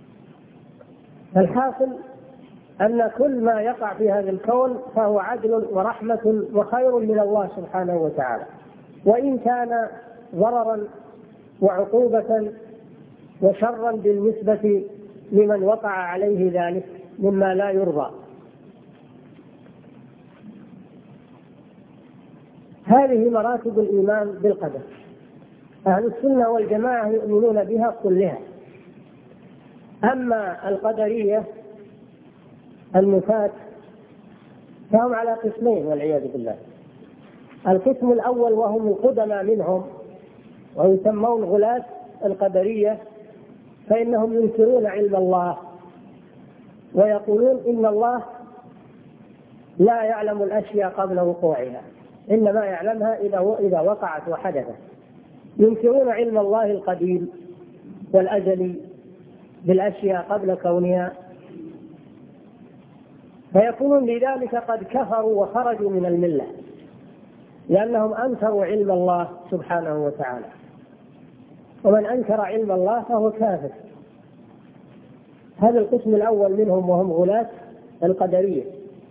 B: الحاصل أن كل ما يقع في هذا الكون فهو عدل ورحمة وخير من الله سبحانه وتعالى، وإن كان ضررا وعقوبة وشرا بالنسبة لمن وقع عليه ذلك مما لا يرضى. هذه مراتب الإيمان بالقدر. أهل السنة والجماعة يؤمنون بها كلها. أما القدرية النفاة فهم على قسمين والعياذ بالله. القسم الأول وهم القدماء منهم ويسمون غلاة القدرية، فإنهم ينكرون علم الله ويقولون إن الله لا يعلم الأشياء قبل وقوعها، إنما يعلمها إذا وقعت وحدثت. ينكرون علم الله القديم والأزلي بالأشياء قبل كونها، فيكونون لذلك قد كفروا وخرجوا من الملة لأنهم أنكروا علم الله سبحانه وتعالى، ومن أنكر علم الله فهو كافر. هذا القسم الأول منهم وهم غلاة القدرية.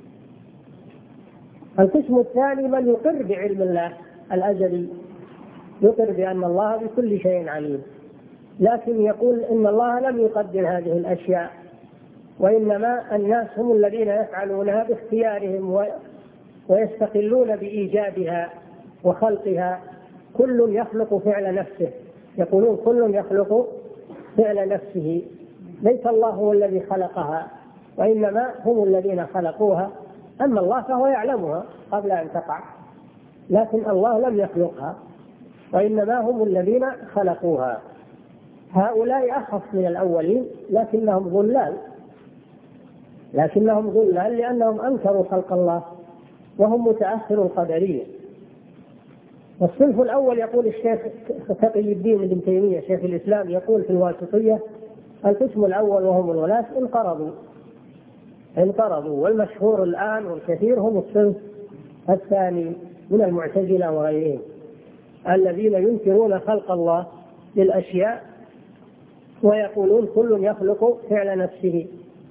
B: القسم الثاني من يقر بعلم الله الأزلي، يقر بأن الله بكل شيء عليم، لكن يقول إن الله لم يقدر هذه الأشياء، وإنما الناس هم الذين يفعلونها باختيارهم ويستقلون بإيجادها وخلقها. كل يخلق فعل نفسه، يقولون كل يخلق فعل نفسه، ليس الله هو الذي خلقها وإنما هم الذين خلقوها، أما الله فهو يعلمها قبل أن تقع، لكن الله لم يخلقها وإنما هم الذين خلقوها. هؤلاء أخف من الأولين لكنهم ضلال، لكنهم ضلال لأنهم أنكروا خلق الله وهم متأخر القدرية. والصنف الأول يقول الشيخ تقي الدين ابن تيمية شيخ الإسلام يقول في الواسطية: القسم الأول وهم الولاة انقرضوا انقرضوا والمشهور الآن والكثير هم الصنف الثاني من المعتزلة وغيرهم الذين ينكرون خلق الله للأشياء ويقولون كل يخلق فعل نفسه،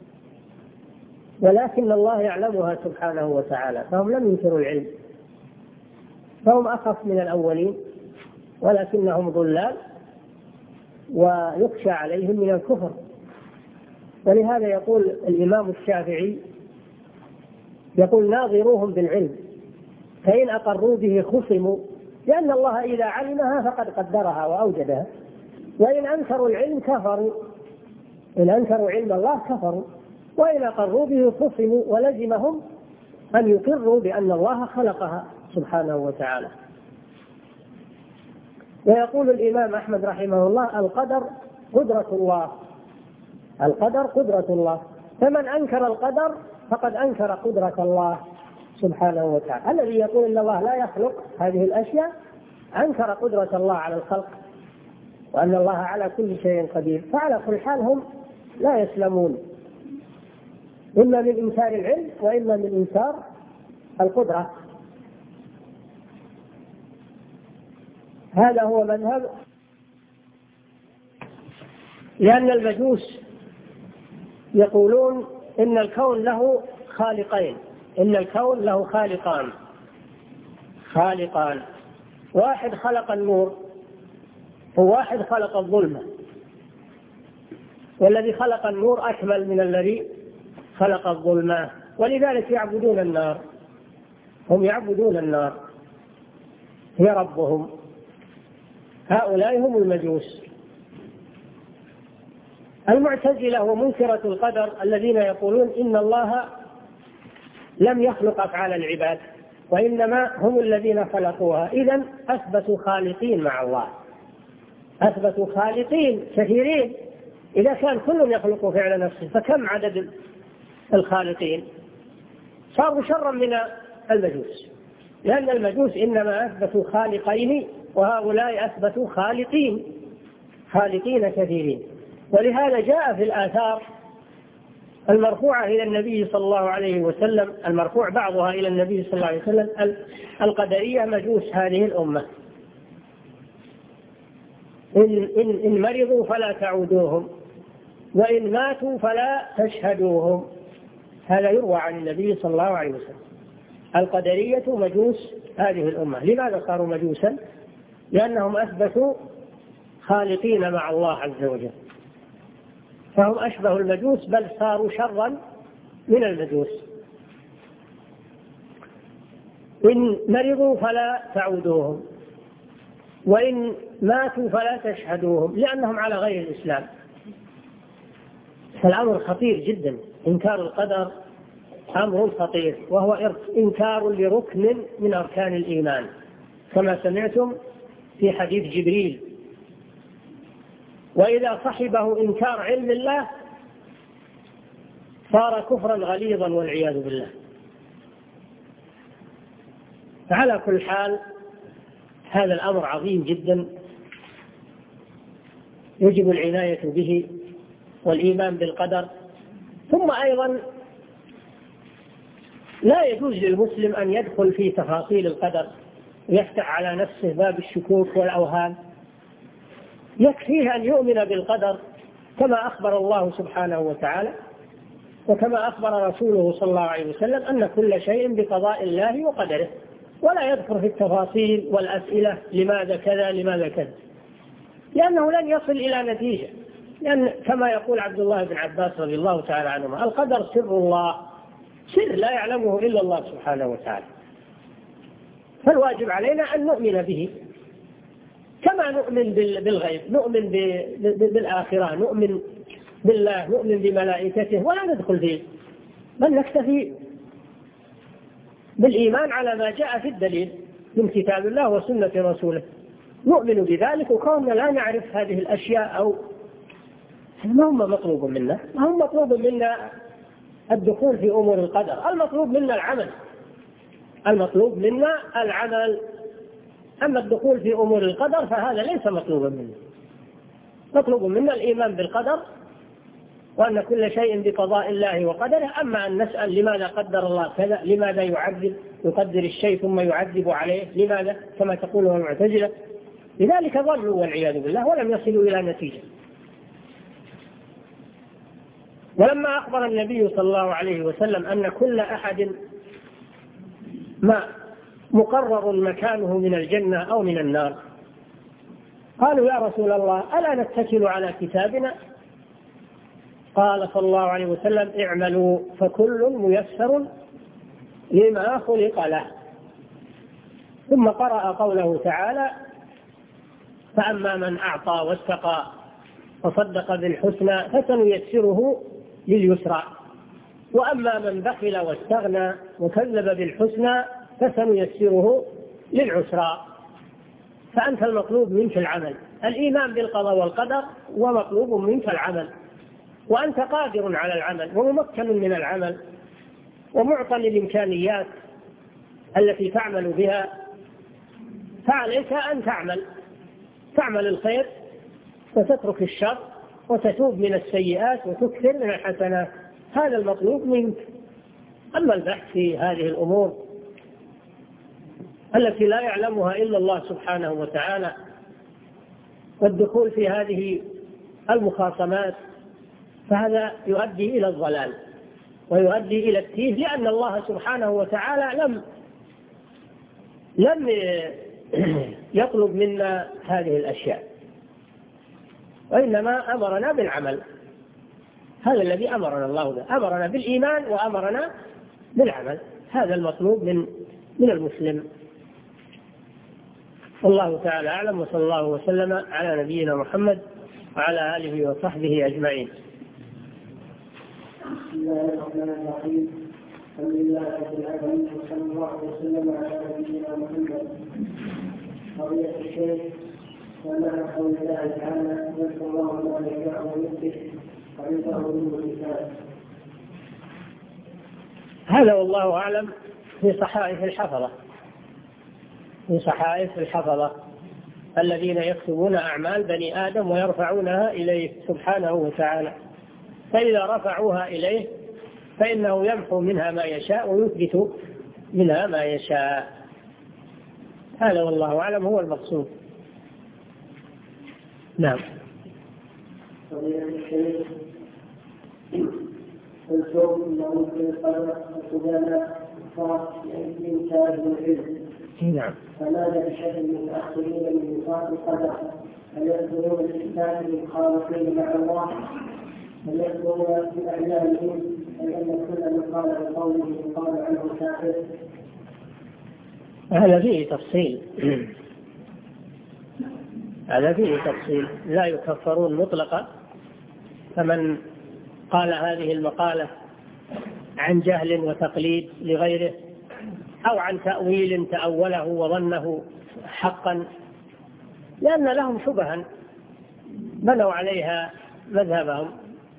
B: ولكن الله يعلمها سبحانه وتعالى، فهم لم ينكروا العلم، فهم أخف من الأولين ولكنهم ضلال ويخشى عليهم من الكفر. ولهذا يقول الإمام الشافعي يقول: ناظروهم بالعلم فإن أقروا به خصموا، لأن الله إذا علمها فقد قدرها وأوجدها، وإن أنكروا العلم كفروا، إن أنكروا علم الله كفروا، وإن أقروا به خصموا، ولزمهم أن يقروا بأن الله خلقها سبحانه وتعالى. ويقول الإمام أحمد رحمه الله: القدر قدرة الله، القدر قدرة الله، فمن أنكر القدر فقد أنكر قدرة الله سبحانه وتعالى. الذي يقول إن الله لا يخلق هذه الأشياء أنكر قدرة الله على الخلق وأن الله على كل شيء قدير. فعلى كل حال هم لا يسلمون، إما من إنكار العلم وإما من إنكار القدرة. هذا هو مذهب، لأن المجوس يقولون إن الكون له خالقين، إن الكون له خالقان خالقان واحد خلق النور وواحد خلق الظلمة، والذي خلق النور أكمل من الذي خلق الظلمة، ولذلك يعبدون النار، هم يعبدون النار هي ربهم. هؤلاء هم المجوس. المعتزلة ومنكرة القدر الذين يقولون إن الله لم يخلق أفعال العباد وإنما هم الذين خلقوها، إذن أثبتوا خالقين مع الله، أثبتوا خالقين كثيرين. إذا كان كل يخلق فعل نفسه فكم عدد الخالقين؟ صاروا شرا من المجوس، لأن المجوس إنما أثبتوا خالقين وهؤلاء أثبتوا خالقين خالقين كثيرين. ولهذا جاء في الآثار المرفوعة إلى النبي صلى الله عليه وسلم، المرفوع بعضها إلى النبي صلى الله عليه وسلم: القدرية مجوس هذه الأمة، إن, إن, إن مرضوا فلا تعودوهم، وإن ماتوا فلا تشهدوهم. هذا يروى عن النبي صلى الله عليه وسلم. القدرية مجوس هذه الأمة. لماذا صاروا مجوسا؟ لأنهم أثبتوا خالقين مع الله عز وجل، فهم أشبه المجوس، بل صاروا شرا من المجوس. إن مرضوا فلا تعودوهم، وإن ماتوا فلا تشهدوهم، لأنهم على غير الإسلام. فالأمر خطير جدا، إنكار القدر أمر خطير، وهو إنكار لركن من أركان الإيمان، كما سمعتم في حديث جبريل: وإذا صحبه إنكار علم الله صار كفرا غليظا والعياذ بالله. فعلى كل حال هذا الأمر عظيم جدا، يجب العناية به والإيمان بالقدر. ثم أيضا لا يجوز للمسلم أن يدخل في تفاصيل القدر ويفتح على نفسه باب الشكوك والأوهام. يكفيه أن يؤمن بالقدر كما أخبر الله سبحانه وتعالى وكما أخبر رسوله صلى الله عليه وسلم أن كل شيء بقضاء الله وقدره، ولا يذكر في التفاصيل والأسئلة لماذا كذا لماذا كذا، لأنه لن يصل إلى نتيجة. لأن كما يقول عبد الله بن عباس رضي الله تعالى عنهما: القدر سر الله، سر لا يعلمه إلا الله سبحانه وتعالى. فالواجب علينا أن نؤمن به كما نؤمن بالغيب، نؤمن بالآخرة، نؤمن بالله، نؤمن بملائكته، ولا ندخل فيه، بل نكتفي بالإيمان على ما جاء في الدليل من كتاب الله وسنة رسوله، نؤمن بذلك. وكوننا لا نعرف هذه الأشياء أو ما هم مطلوب منا، ما هم مطلوب منا الدخول في أمور القدر، المطلوب منا العمل، المطلوب منا العمل. أما الدخول في أمور القدر فهذا ليس مطلوبا منا، مطلوب منا الإيمان بالقدر وأن كل شيء بقضاء الله وقدره. أما أن نسأل لماذا قدر الله كذا، لماذا يعذب، يقدر الشيء ثم يعذب عليه، لماذا، كما تقوله المعتزلة، لذلك ضلوا والعياذ بالله ولم يصلوا إلى نتيجة. ولما أخبر النبي صلى الله عليه وسلم أن كل أحد ما مقرر مكانه من الجنة أو من النار، قالوا: يا رسول الله ألا نتكل على كتابنا؟ قال صلى الله عليه وسلم: اعملوا فكل ميسر لما خلق له. ثم قرأ قوله تعالى: فأما من أعطى واتقى وصدق بالحسنى فسنيسره لليسرى، وأما من بخل واستغنى وكذب بالحسنى فسنيسره للعسرى. فأنت المطلوب منك العمل، الإيمان بالقضاء والقدر، ومطلوب منك العمل، وأنت قادر على العمل وممكن من العمل ومعطى للإمكانيات التي تعمل بها. فعليك أن تعمل تعمل الخير وتترك الشر وتتوب من السيئات وتكثر من الحسنات، هذا المطلوب منك. أما البحث في هذه الأمور التي لا يعلمها إلا الله سبحانه وتعالى والدخول في هذه المخاصمات فهذا يؤدي إلى الضلال ويؤدي إلى التيه، لأن الله سبحانه وتعالى لم لم يطلب منا هذه الأشياء، وإنما أمرنا بالعمل. هذا الذي أمرنا الله به، أمرنا بالإيمان وأمرنا بالعمل، هذا المطلوب من من المسلم. والله تعالى أعلم، وصلى الله وسلم على نبينا محمد وعلى آله وصحبه أجمعين.
A: بسم الله الرحمن الرحيم. الحمد لله رب العالمين، وصلى الله وسلم على نبينا محمد. قضية الشيخ ومعنى قول الله تعالى: يذكر الله ما يشاء ويثبت وعنده علم الكتاب.
B: هذا والله أعلم في صحائف الحفظة، في صحائف الحفظة الذين يكتبون أعمال بني آدم ويرفعونها إليه سبحانه وتعالى، فإذا رفعوها إليه فإنه يمحو منها ما يشاء ويثبت منها ما يشاء. هذا والله أعلم هو المقصود. نعم. نعم.
A: فماذا بشأن المتأخرين من نفاق القدر؟ هل يذكرون الكتاب المخالفين مع الله؟ هل يذكرون في أعلامهم أن كل من قال بقوله يقال عنه كافر؟
B: هذا فيه تفصيل هذا فيه تفصيل لا يكفرون مطلقا، فمن قال هذه المقالة عن جهل وتقليد لغيره أو عن تأويل تأوله وظنه حقا، لأن لهم شبها بنوا عليها مذهبهم،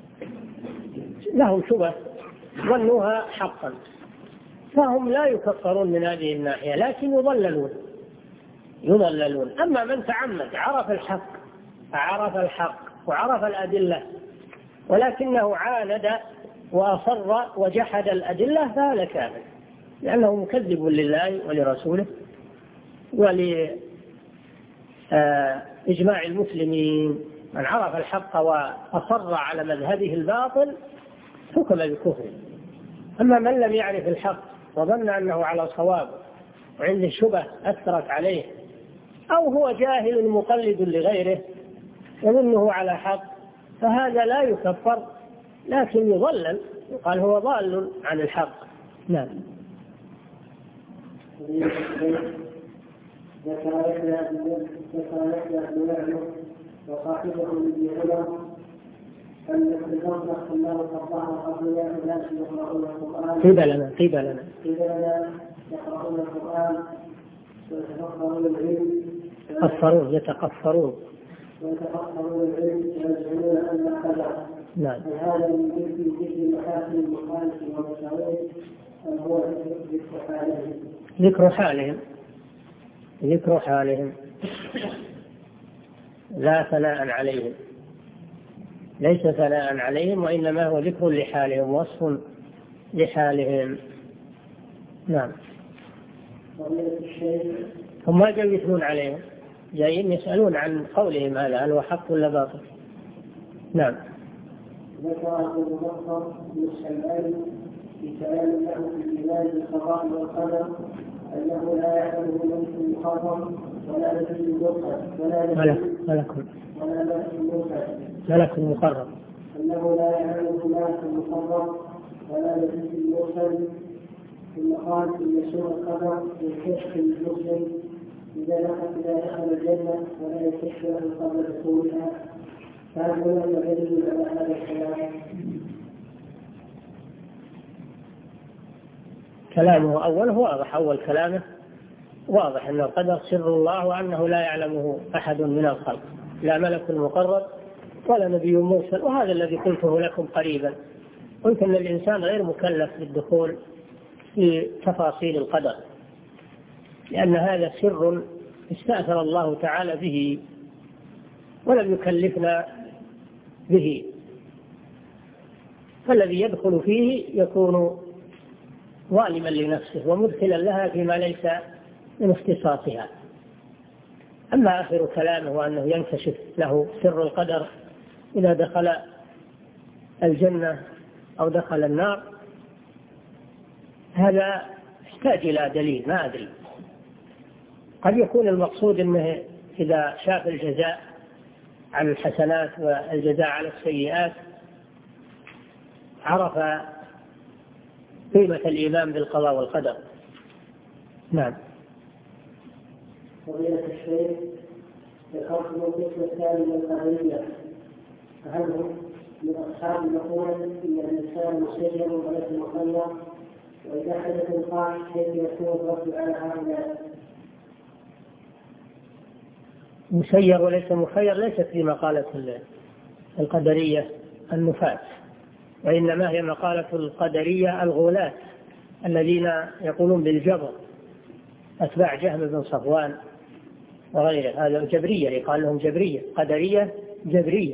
B: لهم شبه ظنوها حقا، فهم لا يكفرون من هذه الناحية، لكن يضللون يضللون. أما من تعمد عرف الحق عرف الحق وعرف الأدلة ولكنه عاند وأصر وجحد الأدلة فهذا كافر، لأنه مكذب لله ولرسوله ولإجماع المسلمين. من عرف الحق وأصر على مذهبه الباطل حكم بكفره. أما من لم يعرف الحق وظن أنه على صواب وعنده شبه أثرت عليه، أو هو جاهل مقلد لغيره يظنه على حق، فهذا لا يكفر لكن يضلل، يقال هو ضال عن الحق. نعم.
A: ذكر يحيى بن يعمر وصاحبه ابن عمر أن الزوجة الله قطعها أغنياء الناس يقرؤون القرآن
B: قبلنا قبلنا
A: قبلنا يقرؤون القرآن ويتفكرون العلم
B: قصرون يتقصرون
A: ويتفكرون العلم ويزعمون أن قدر.
B: نعم.
A: هذا من ذكر ذكر محاسن المخالف والمساوئ أم هو ذكر حالهم؟
B: ذكر حالهم ذكر حالهم لا ثناء عليهم، ليس ثناء عليهم وإنما هو ذكر لحالهم وصف لحالهم. نعم. هم ما جاءوا يثنون عليهم، جايين يسألون عن قولهم هذا هل هو حق ولا باطل. نعم.
A: ذكر ابو بكر بن سلمان في كلام له في الايمان بالقضاء والقدر انه لا يعلمه ملك مقرر ولا نبي مرسل ولا
B: ملك ملك
A: ولا ملك مرسل
B: ملك مقرب
A: انه لا يعلمه ملك مقرر ولا نبي مرسل. ثم قال ان سوء القدر يكشف المسلم اذا دخل اذا دخل الجنه ولا يكشف له قبل دخولها. فهل هناك دليل على هذا الكلام؟
B: كلامه أوله واضح، أول كلامه واضح أن القدر سر الله وأنه لا يعلمه أحد من الخلق، لا ملك مقرب ولا نبي مرسل. وهذا الذي قلته لكم قريبا، قلت أن الإنسان غير مكلف بالدخول في تفاصيل القدر، لأن هذا سر استأثر الله تعالى به ولم يكلفنا به، فالذي يدخل فيه يكون ظالما لنفسه ومدخلا لها فيما ليس من اختصاصها. أما آخر كلامه وأنه ينكشف له سر القدر إذا دخل الجنة أو دخل النار، هذا يحتاج إلى دليل، ما أدري. قد يكون المقصود أنه إذا شاف الجزاء على الحسنات والجزاء على السيئات عرف قيمة الإيمان بالقضاء والقدر. نعم.
A: فضيلة الشيخ ذكرت القسم الثاني من القضية، فهل هم من أصحاب يقول إن الإنسان مسير وليس مخير؟ وإذا حدث القاش كيف يكون الرد على هؤلاء؟
B: مسير وليس مخير ليست في مقالة القدرية النفاة، وإنما هي مقالة القدرية الغلاة الذين يقولون بالجبر، أتباع جهم بن صفوان وغيره. هذا جبرية، يقال لهم جبرية، قدرية جبرية،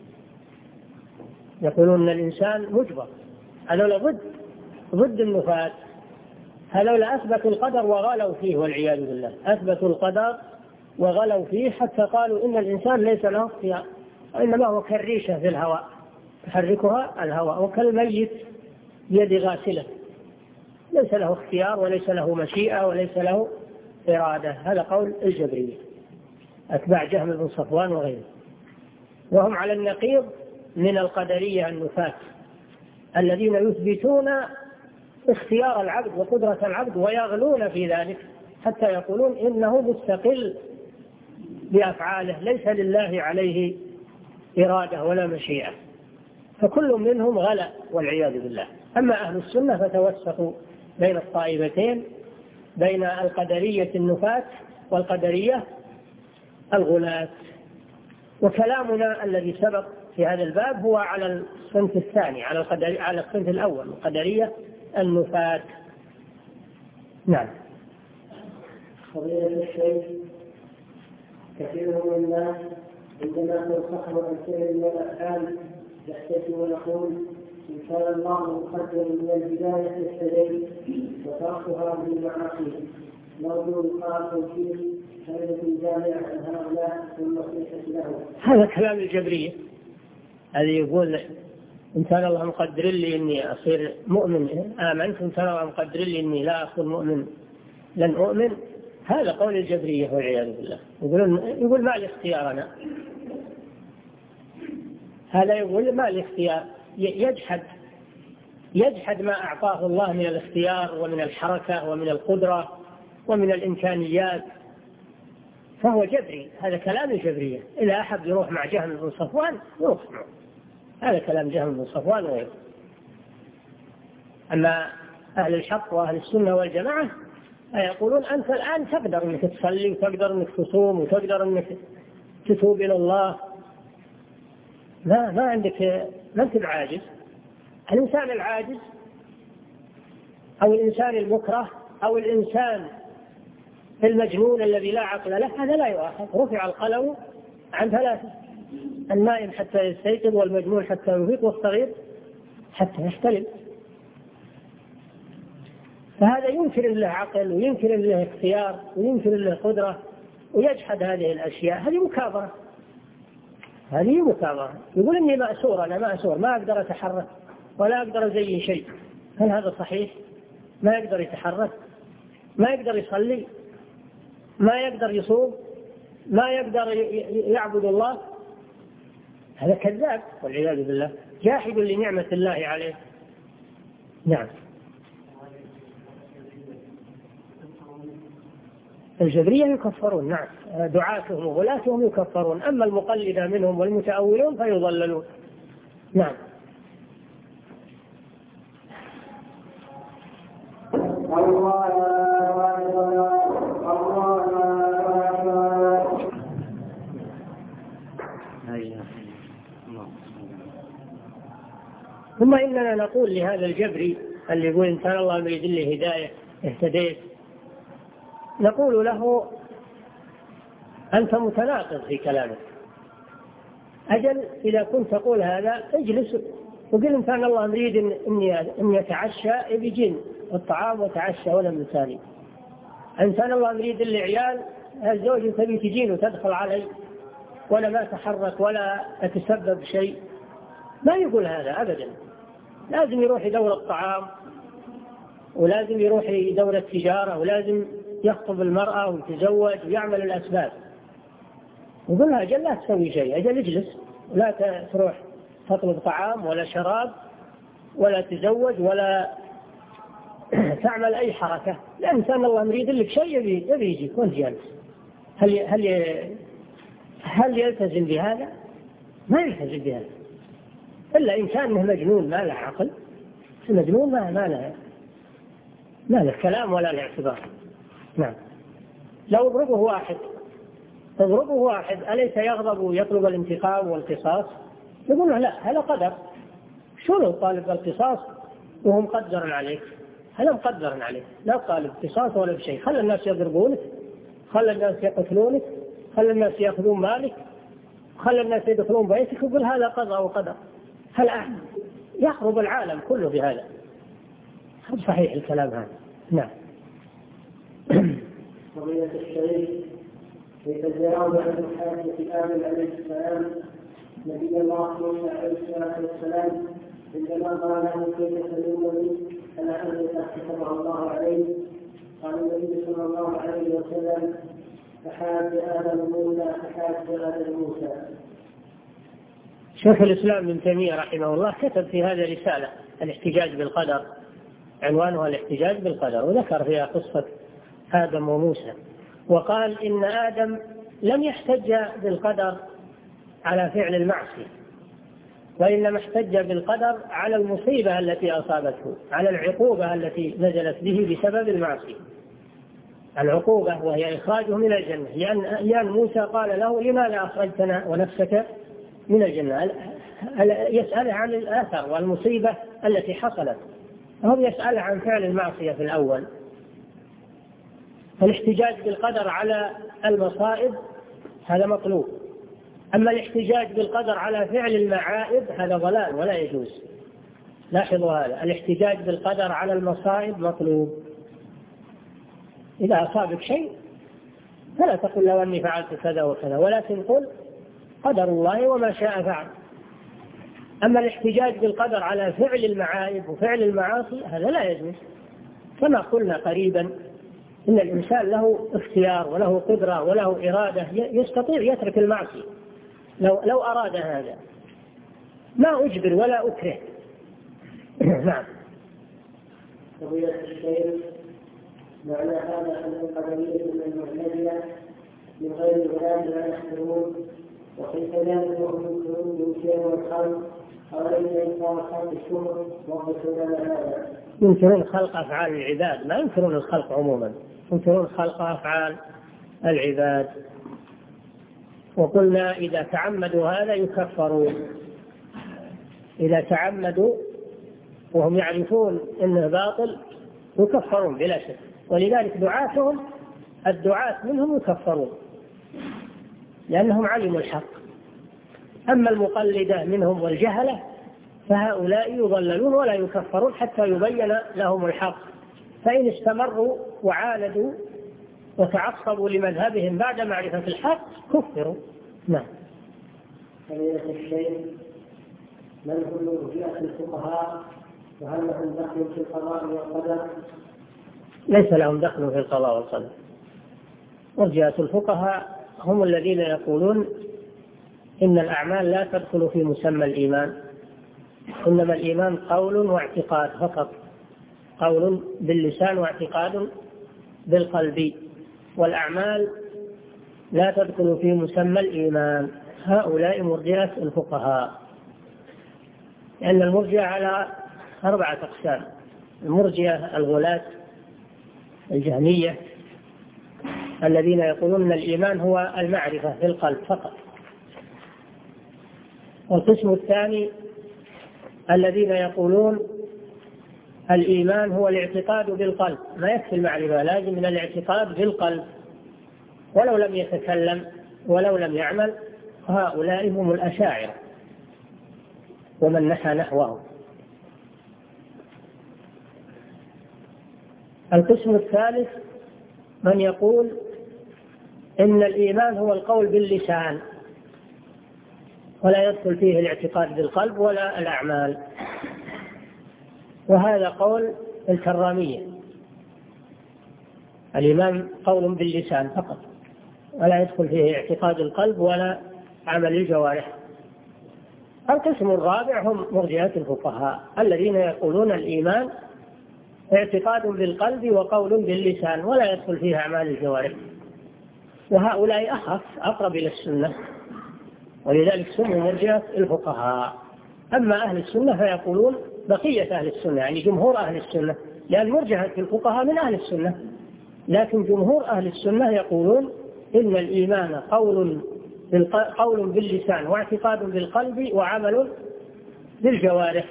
B: يقولون أن الإنسان مجبر. هذول ضد ضد النفاة، هذول أثبتوا القدر وغلوا فيه والعياذ بالله، أثبتوا القدر وغلوا فيه حتى قالوا إن الإنسان ليس له اختيار، وإنما هو كالريشة في الهواء تحركها الهواء، وكالميت بيد غاسلة، ليس له اختيار وليس له مشيئة وليس له إرادة. هذا قول الجبرية أتباع جهم بن صفوان وغيره. وهم على النقيض من القدرية النفاة الذين يثبتون اختيار العبد وقدرة العبد ويغلون في ذلك حتى يقولون إنه مستقل بأفعاله، ليس لله عليه إرادة ولا مشيئة. فكل منهم غلا والعياذ بالله. أما أهل السنة فتوسطوا بين الطائفتين، بين القدرية النفاة والقدرية الغلاة. وكلامنا الذي سبق في هذا الباب هو على الصنف الثاني، على القدري على الصنف الأول القدرية النفاة. نعم.
A: فضيلة الشيخ، كثير من الناس عندما تنصحوا عن فعل من الأفعال يحتسب ويقول إن كان الله مقدر من البداية اهتديت وتركها بالمعاصي. نرجو لقاء توفيق كلمة جامعة عن هؤلاء والنصيحة له.
B: هذا كلام الجبرية الذي يقول إن كان الله مقدر لي إني أصير مؤمن آمنت، إن كان الله مقدر لي إني لا أكون مؤمن لن أؤمن. هذا قول الجبرية والعياذ بالله. يقولون يقول ما لي اختيار أنا، هذا يقول ما لي اختيار، يجحد يجحد ما أعطاه الله من الاختيار ومن الحركة ومن القدرة ومن الإمكانيات، فهو جبري. هذا كلام الجبرية. إذا أحد يروح مع جهم بن صفوان يروح معه، هذا كلام جهم بن صفوان وغيره. أما أهل الحق وأهل السنة والجماعة يقولون أنت الآن تقدر أنك تصلي وتقدر أنك تصوم وتقدر أنك تتوب إلى الله، لا ما عندك، ما أنت بعاجز. الإنسان العاجز أو الإنسان المكره أو الإنسان المجنون الذي لا عقل له هذا لا يؤاخذ. رفع القلم عن ثلاثة: النائم حتى يستيقظ، والمجنون حتى يفيق، والصغير حتى يحتلم. فهذا ينكر له عقل وينكر له اختيار وينكر له قدرة ويجحد هذه الأشياء. هذه مكابرة، هذه مكابرة. يقول إني مأسور، أنا مأسور، ما أقدر أتحرك ولا أقدر أزين شيء. هل هذا صحيح؟ ما يقدر يتحرك، ما يقدر يصلي، ما يقدر يصوم، ما يقدر يعبد الله. هذا كذاب والعياذ بالله، جاحد لنعمة الله عليه. نعم. الجبرية يكفرون، نعم، دعاتهم وغلاتهم يكفرون، أما المقلدة منهم والمتأولون فيضللون. نعم. ثم إننا نقول لهذا الجبري اللي يقول إن كان الله يريد لي هداية اهتديت، نقول له أنت متناقض في كلامك. أجل إذا كنت تقول هذا اجلس وقل إن كان الله يريد إني إني أتعشى بجن الطعام وتعشى ولم يسالي. إن كان الله يريد لي عيال، الزوج تبي تجين وتدخل علي ولا ما أتحرك ولا أتسبب شيء. ما يقول هذا أبدا. لازم يروح يدور الطعام، ولازم يروح يدور التجارة، ولازم يخطب المرأة ويتزوج ويعمل الأسباب. يقول لها أجل لا تسوي شيء، أجل اجلس ولا تروح تطلب طعام ولا شراب ولا تزوج ولا تعمل أي حركة، لأن كان الله مريد لك شيء يبي يجيك وانت جالس. هل هل هل يلتزم بهذا؟ ما يلتزم بهذا إلا إن كان مجنون ما له عقل. المجنون ما ما له ما له كلام ولا له اعتبار. نعم. لو اضربه واحد اضربه واحد أليس يغضب ويطلب الانتقام والقصاص؟ يقول له لا، هذا قدر. شو لو طالب القصاص وهم قدر عليك؟ هذا مقدر عليك، لا طالب قصاص ولا بشيء. خلى الناس يضربونك خلى الناس يقتلونك، خلى الناس يأخذون مالك، خلى الناس يدخلون بيتك، ويقول هذا قضاء وقدر. هل يخرب العالم كله بهذا؟ هل صحيح الكلام هذا؟ نعم.
A: قضية الشريك في تجاوز عن حادث آدم عليه السلام نبي الله موسى عليه الصلاة والسلام عندما قال له كيف تلومني على أمر كتب الله عليه؟ قال النبي صلى الله عليه وسلم فحاج آدم موسى فحاج آدم موسى.
B: شيخ الإسلام ابن تيمية رحمه الله كتب في هذه رسالة الاحتجاج بالقدر، عنوانها الاحتجاج بالقدر، وذكر فيها قصة آدم وموسى، وقال إن آدم لم يحتج بالقدر على فعل المعصية، وإنما احتج بالقدر على المصيبة التي أصابته، على العقوبة التي نزلت به بسبب المعصية، العقوبة وهي إخراجه من الجنة، لأن, لأن موسى قال له لماذا أخرجتنا ونفسك من الجنة؟ يسأل عن الآثر والمصيبة التي حصلت، هم يسأل عن فعل المعصية في الأول. فالاحتجاج بالقدر على المصائب هذا مطلوب، أما الاحتجاج بالقدر على فعل المعائب هذا ضلال ولا يجوز. لاحظوا هذا، الاحتجاج بالقدر على المصائب مطلوب. إذا أصابك شيء فلا تقل لو أني فعلت كذا وكذا، ولكن قل قدر الله وما شاء فعل. أما الاحتجاج بالقدر على فعل المعائب وفعل المعاصي هذا لا يجوز. كما قلنا قريبا إن الإنسان له اختيار وله قدرة وله إرادة، يستطيع يترك المعصية لو, لو أراد هذا، ما أجبر ولا أكره. نعم.
A: قضية الشيء معنى هذا أن القدرية من المعتزلة من غير الولاد لا يحضرون، وكيف ذلك وهم ينكرون بوجيه والخلق أوليس إنكار خلق الشهر وقصد هذا؟
B: ينكرون خلق أفعال العباد، ما ينكرون الخلق عموما، ينكرون خلق أفعال العباد. وقلنا إذا تعمدوا هذا يكفرون، إذا تعمدوا وهم يعرفون أنه باطل يكفرون بلا شك، ولذلك دعاتهم الدعاة منهم يكفرون لأنهم علموا الحق. أما المقلدة منهم والجهلة فهؤلاء يضللون ولا يكفرون حتى يبين لهم الحق، فإن استمروا وعاندوا وتعصبوا لمذهبهم بعد معرفة الحق كفروا. نعم.
A: قضية الشيء من هم مرجئة الفقهاء وهل لهم دخل في القضاء والقدر؟
B: ليس لهم دخل في القضاء والقدر. مرجئة الفقهاء هم الذين يقولون إن الأعمال لا تدخل في مسمى الإيمان، إنما الإيمان قول واعتقاد فقط، قول باللسان واعتقاد بالقلب، والأعمال لا تدخل في مسمى الإيمان. هؤلاء مرجئة الفقهاء، لأن المرجئة على أربعة أقسام: المرجئة الغلاة الجهمية الذين يقولون أن الإيمان هو المعرفة في القلب فقط، والقسم الثاني الذين يقولون الإيمان هو الاعتقاد بالقلب، ما يكفي المعرفة، لازم من الاعتقاد بالقلب ولو لم يتكلم ولو لم يعمل. هؤلاء هم الأشاعرة ومن نحى نحوهم. القسم الثالث من يقول إن الإيمان هو القول باللسان ولا يدخل فيه الاعتقاد بالقلب ولا الأعمال، وهذا قول الكرامية، الإيمان قول باللسان فقط ولا يدخل فيه اعتقاد القلب ولا عمل الجوارح. القسم الرابع هم مرجئة الفقهاء الذين يقولون الإيمان اعتقاد بالقلب وقول باللسان ولا يدخل فيه أعمال الجوارح، وهؤلاء أخف أقرب إلى السنة، ولذلك سموا مرجئة الفقهاء. أما أهل السنة فيقولون بقية أهل السنة، يعني جمهور أهل السنة، لأن مرجئة الفقهاء من أهل السنة، لكن جمهور أهل السنة يقولون إن الإيمان قول قول باللسان واعتقاد بالقلب وعمل بالجوارح.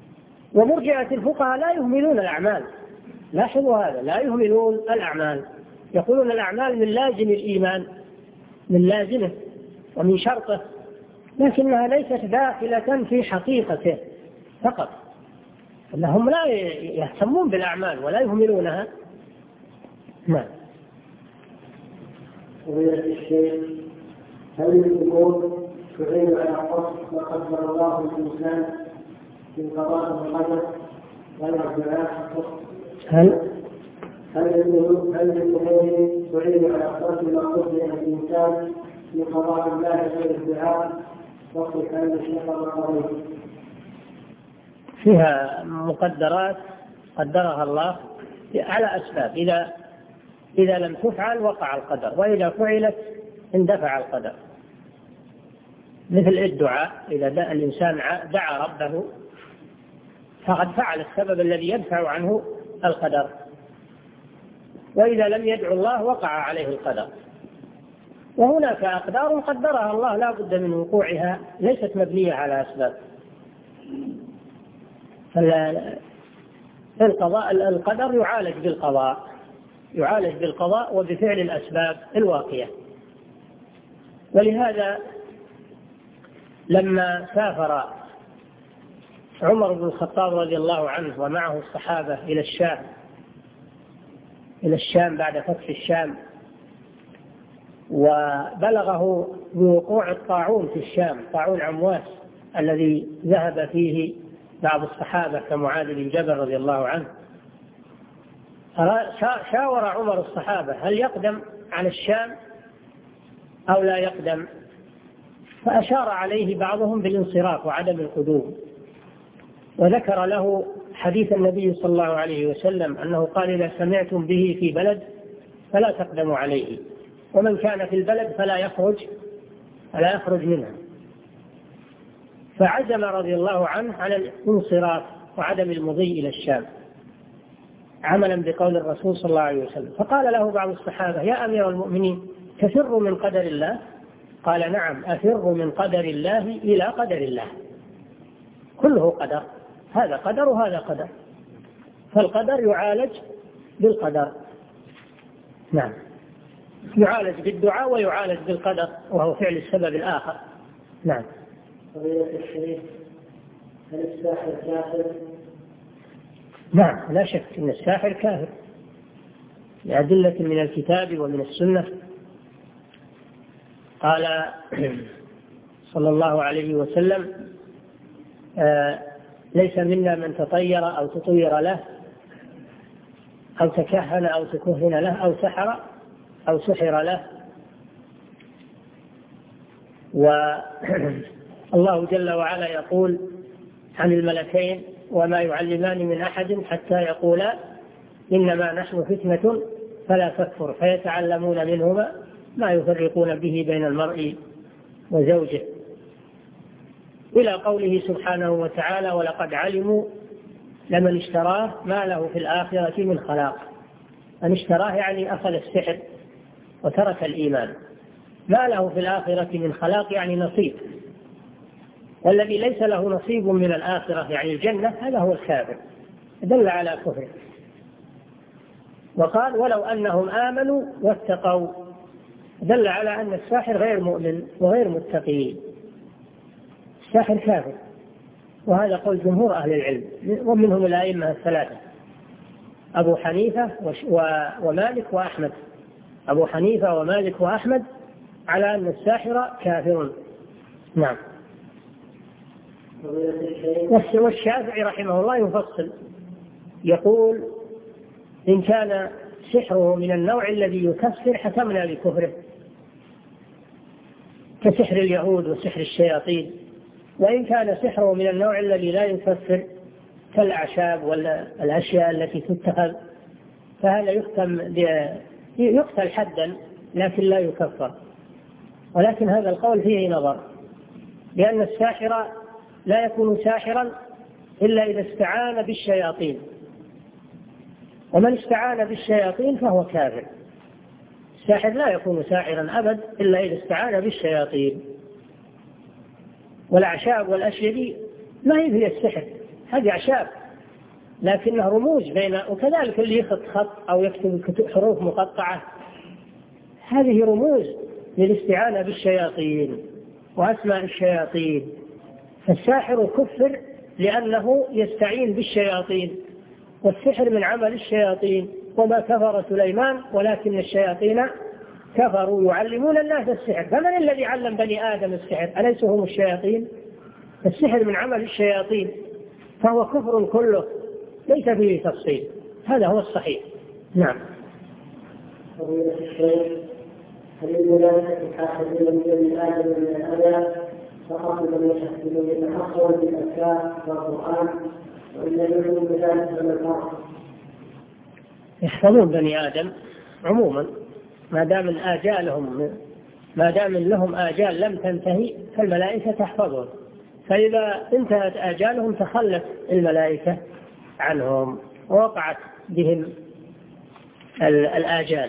B: ومرجئة الفقهاء لا يهملون الأعمال، لاحظوا هذا، لا يهملون الأعمال، يقولون الأعمال من لازم الإيمان، من لازمه ومن شرطه، لكنها ليست داخلة في حقيقته فقط، أنهم لا يهتمون بالأعمال ولا يهملونها. نعم.
A: فضيلة الشيخ، هل الأمور تعين على قصد ما قدر الله الإنسان في قضاء القدر غير الدعاء؟
B: هل
A: هل الأمور هل الأمور تعين على قصد ما قدر الإنسان في قضاء الله غير الدعاء وقت كان الشيخ القضاء؟
B: فيها مقدرات قدرها الله على أسباب، إذا إذا لم تفعل وقع القدر، وإذا فعلت اندفع القدر. مثل الدعاء، إذا دعا الإنسان دعا ربه فقد فعل السبب الذي يدفع عنه القدر، وإذا لم يدعو الله وقع عليه القدر. وهناك أقدار قدرها الله لا بد من وقوعها، ليست مبنية على أسباب. فالقضاء القدر يعالج بالقضاء، يعالج بالقضاء وبفعل الأسباب الواقية. ولهذا لما سافر عمر بن الخطاب رضي الله عنه ومعه الصحابة إلى الشام إلى الشام بعد فتح الشام، وبلغه بوقوع الطاعون في الشام، طاعون عمواس الذي ذهب فيه بعض الصحابة كمعاذ بن جبل رضي الله عنه، شاور عمر الصحابة هل يقدم على الشام أو لا يقدم، فأشار عليه بعضهم بالانصراف وعدم القدوم، وذكر له حديث النبي صلى الله عليه وسلم أنه قال إذا سمعتم به في بلد فلا تقدموا عليه، ومن كان في البلد فلا يخرج فلا يخرج منها. فعزم رضي الله عنه على الانصراف وعدم المضي إلى الشام عملا بقول الرسول صلى الله عليه وسلم. فقال له بعض الصحابة يا أمير المؤمنين تفر من قدر الله؟ قال نعم أفر من قدر الله إلى قدر الله، كله قدر، هذا قدر وهذا قدر، فالقدر يعالج بالقدر. نعم، يعالج بالدعاء ويعالج بالقدر وهو فعل السبب الآخر. نعم.
A: فضيلة الشيخ، هل الساحر كافر؟
B: نعم، لا شك أن الساحر كافر لأدلة من الكتاب ومن السنة. قال صلى الله عليه وسلم آه ليس منا من تطير أو تطير له أو تكهن أو تكهن له أو سحر أو سحر له. والله جل وعلا يقول عن الملكين وما يعلمان من أحد حتى يقولا إنما نحن فتنة فلا تكفر، فيتعلمون منهما ما يفرقون به بين المرء وزوجه، إلى قوله سبحانه وتعالى ولقد علموا لمن اشتراه ما له في الآخرة من خلاق. من اشتراه يعني أخذ السحر وترك الإيمان، ما له في الآخرة من خلاق يعني نصيب، والذي ليس له نصيب من الآخرة يعني الجنة هذا هو الكافر، دل على كفره. وقال ولو أنهم آمنوا واتقوا، دل على أن الساحر غير مؤمن وغير متقي، الساحر كافر. وهذا قول جمهور أهل العلم ومنهم الأئمة الثلاثة أبو حنيفة ومالك وأحمد، أبو حنيفة ومالك وأحمد على أن الساحر كافر. نعم. والشافعي رحمه الله يفصل يقول إن كان سحره من النوع الذي يكفر حكمنا بكفره كسحر اليهود وسحر الشياطين، وإن كان سحره من النوع الذي لا يكفر كالأعشاب والأشياء التي تتخذ فهذا يختم يقتل حدا لكن لا يكفر. ولكن هذا القول فيه نظر، لأن الساحر لا يكون ساحرا إلا إذا استعان بالشياطين، ومن استعان بالشياطين فهو كافر. الساحر لا يكون ساحرا أبد إلا إذا استعان بالشياطين. والأعشاب والأشياء ما هي هي السحر، هذه أعشاب لكنها رموز بين، وكذلك اللي يخط خط أو يكتب حروف مقطعة، هذه رموز للاستعانة بالشياطين وأسماء الشياطين. فالساحر كفر لأنه يستعين بالشياطين، والسحر من عمل الشياطين. وما كفر سليمان ولكن الشياطين كفروا يعلمون الناس السحر. فمن الذي علم بني آدم السحر؟ أليس هم الشياطين؟ السحر من عمل الشياطين، فهو كفر كله ليس فيه تفصيل. هذا هو الصحيح. نعم.
A: فضيلة الشيخ، هل الملائكة حافظين من بني آدم من الأذى فقط لم يحفظوا يتحصلوا بالأذكار والقرآن، وإن يكون بذلك من الفرق؟
B: يحفظون بني آدم عموما ما دام آجالهم ما دام لهم آجال لم تنتهي فالملائكة تحفظهم، فإذا انتهت آجالهم تخلت الملائكة عنهم ووقعت بهم الآجال،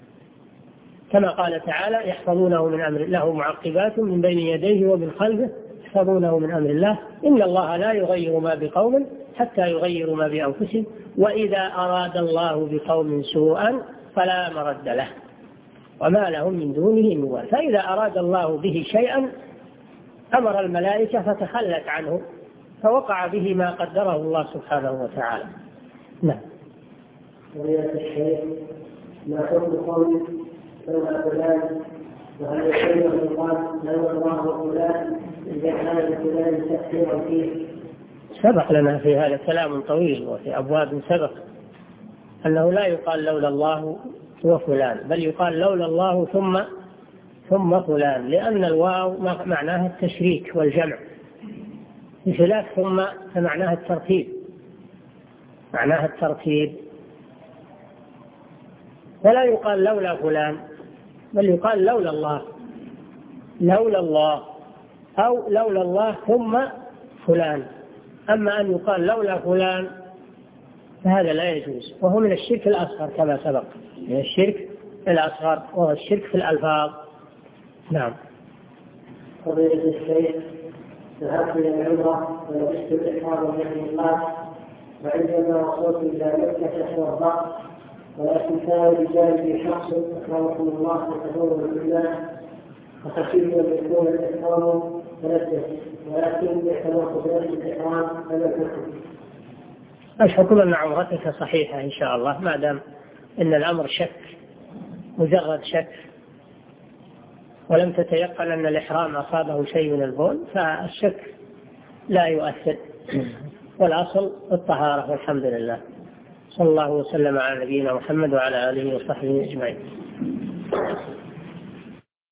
B: كما قال تعالى: يحفظونه من أمر الله معقبات من بين يديه ومن خلفه يحفظونه من أمر الله إن الله لا يغير ما بقوم حتى يغيروا ما بأنفسهم وإذا أراد الله بقوم سوءا فلا مرد له وما لهم من دونه من وال. فإذا أراد الله به شيئا أمر الملائكة فتخلت عنه فوقع به ما قدره الله سبحانه وتعالى. نعم.
A: فضيلة الشيخ، ما حكم قول لولا فلان، وهل يكون القرآن لولا الله فلان إذا كان لفلان تأثيرا فيه؟
B: سبق لنا في هذا كلام طويل وفي أبواب سبق أنه لا يقال لولا الله وفلان، بل يقال لولا الله ثم ثم فلان، لأن الواو معناها التشريك والجمع، بخلاف ثم فمعناها الترتيب معناها الترتيب ولا يقال لولا فلان بل يقال لولا الله لولا الله أو لولا الله ثم فلان. أما أن يقال لولا فلان فهذا لا يجوز، وهو من الشرك الأصغر كما سبق، من الشرك الأصغر وهو الشرك في الألفاظ. نعم.
A: فضيلة الشيخ، ذهبت إلى العمرة ولبست الإحرام بين الله، وعندما وصلت إلى مكة توضأت، ولكن كان بجانبي شخص أكرمكم الله يتدور بالله، فخشيت أن يكون الإحرام تلبس، ولكن اعتبرت بنفس الإحرام فلم أكن.
B: الحكم أن عمرتك صحيحة إن شاء الله، ما دام إن الأمر شك مجرد شك ولم تتيقن أن الإحرام أصابه شيء من البول فالشك لا يؤثر، والأصل الطهارة والحمد لله. صلى الله وسلم على نبينا محمد وعلى آله وصحبه أجمعين.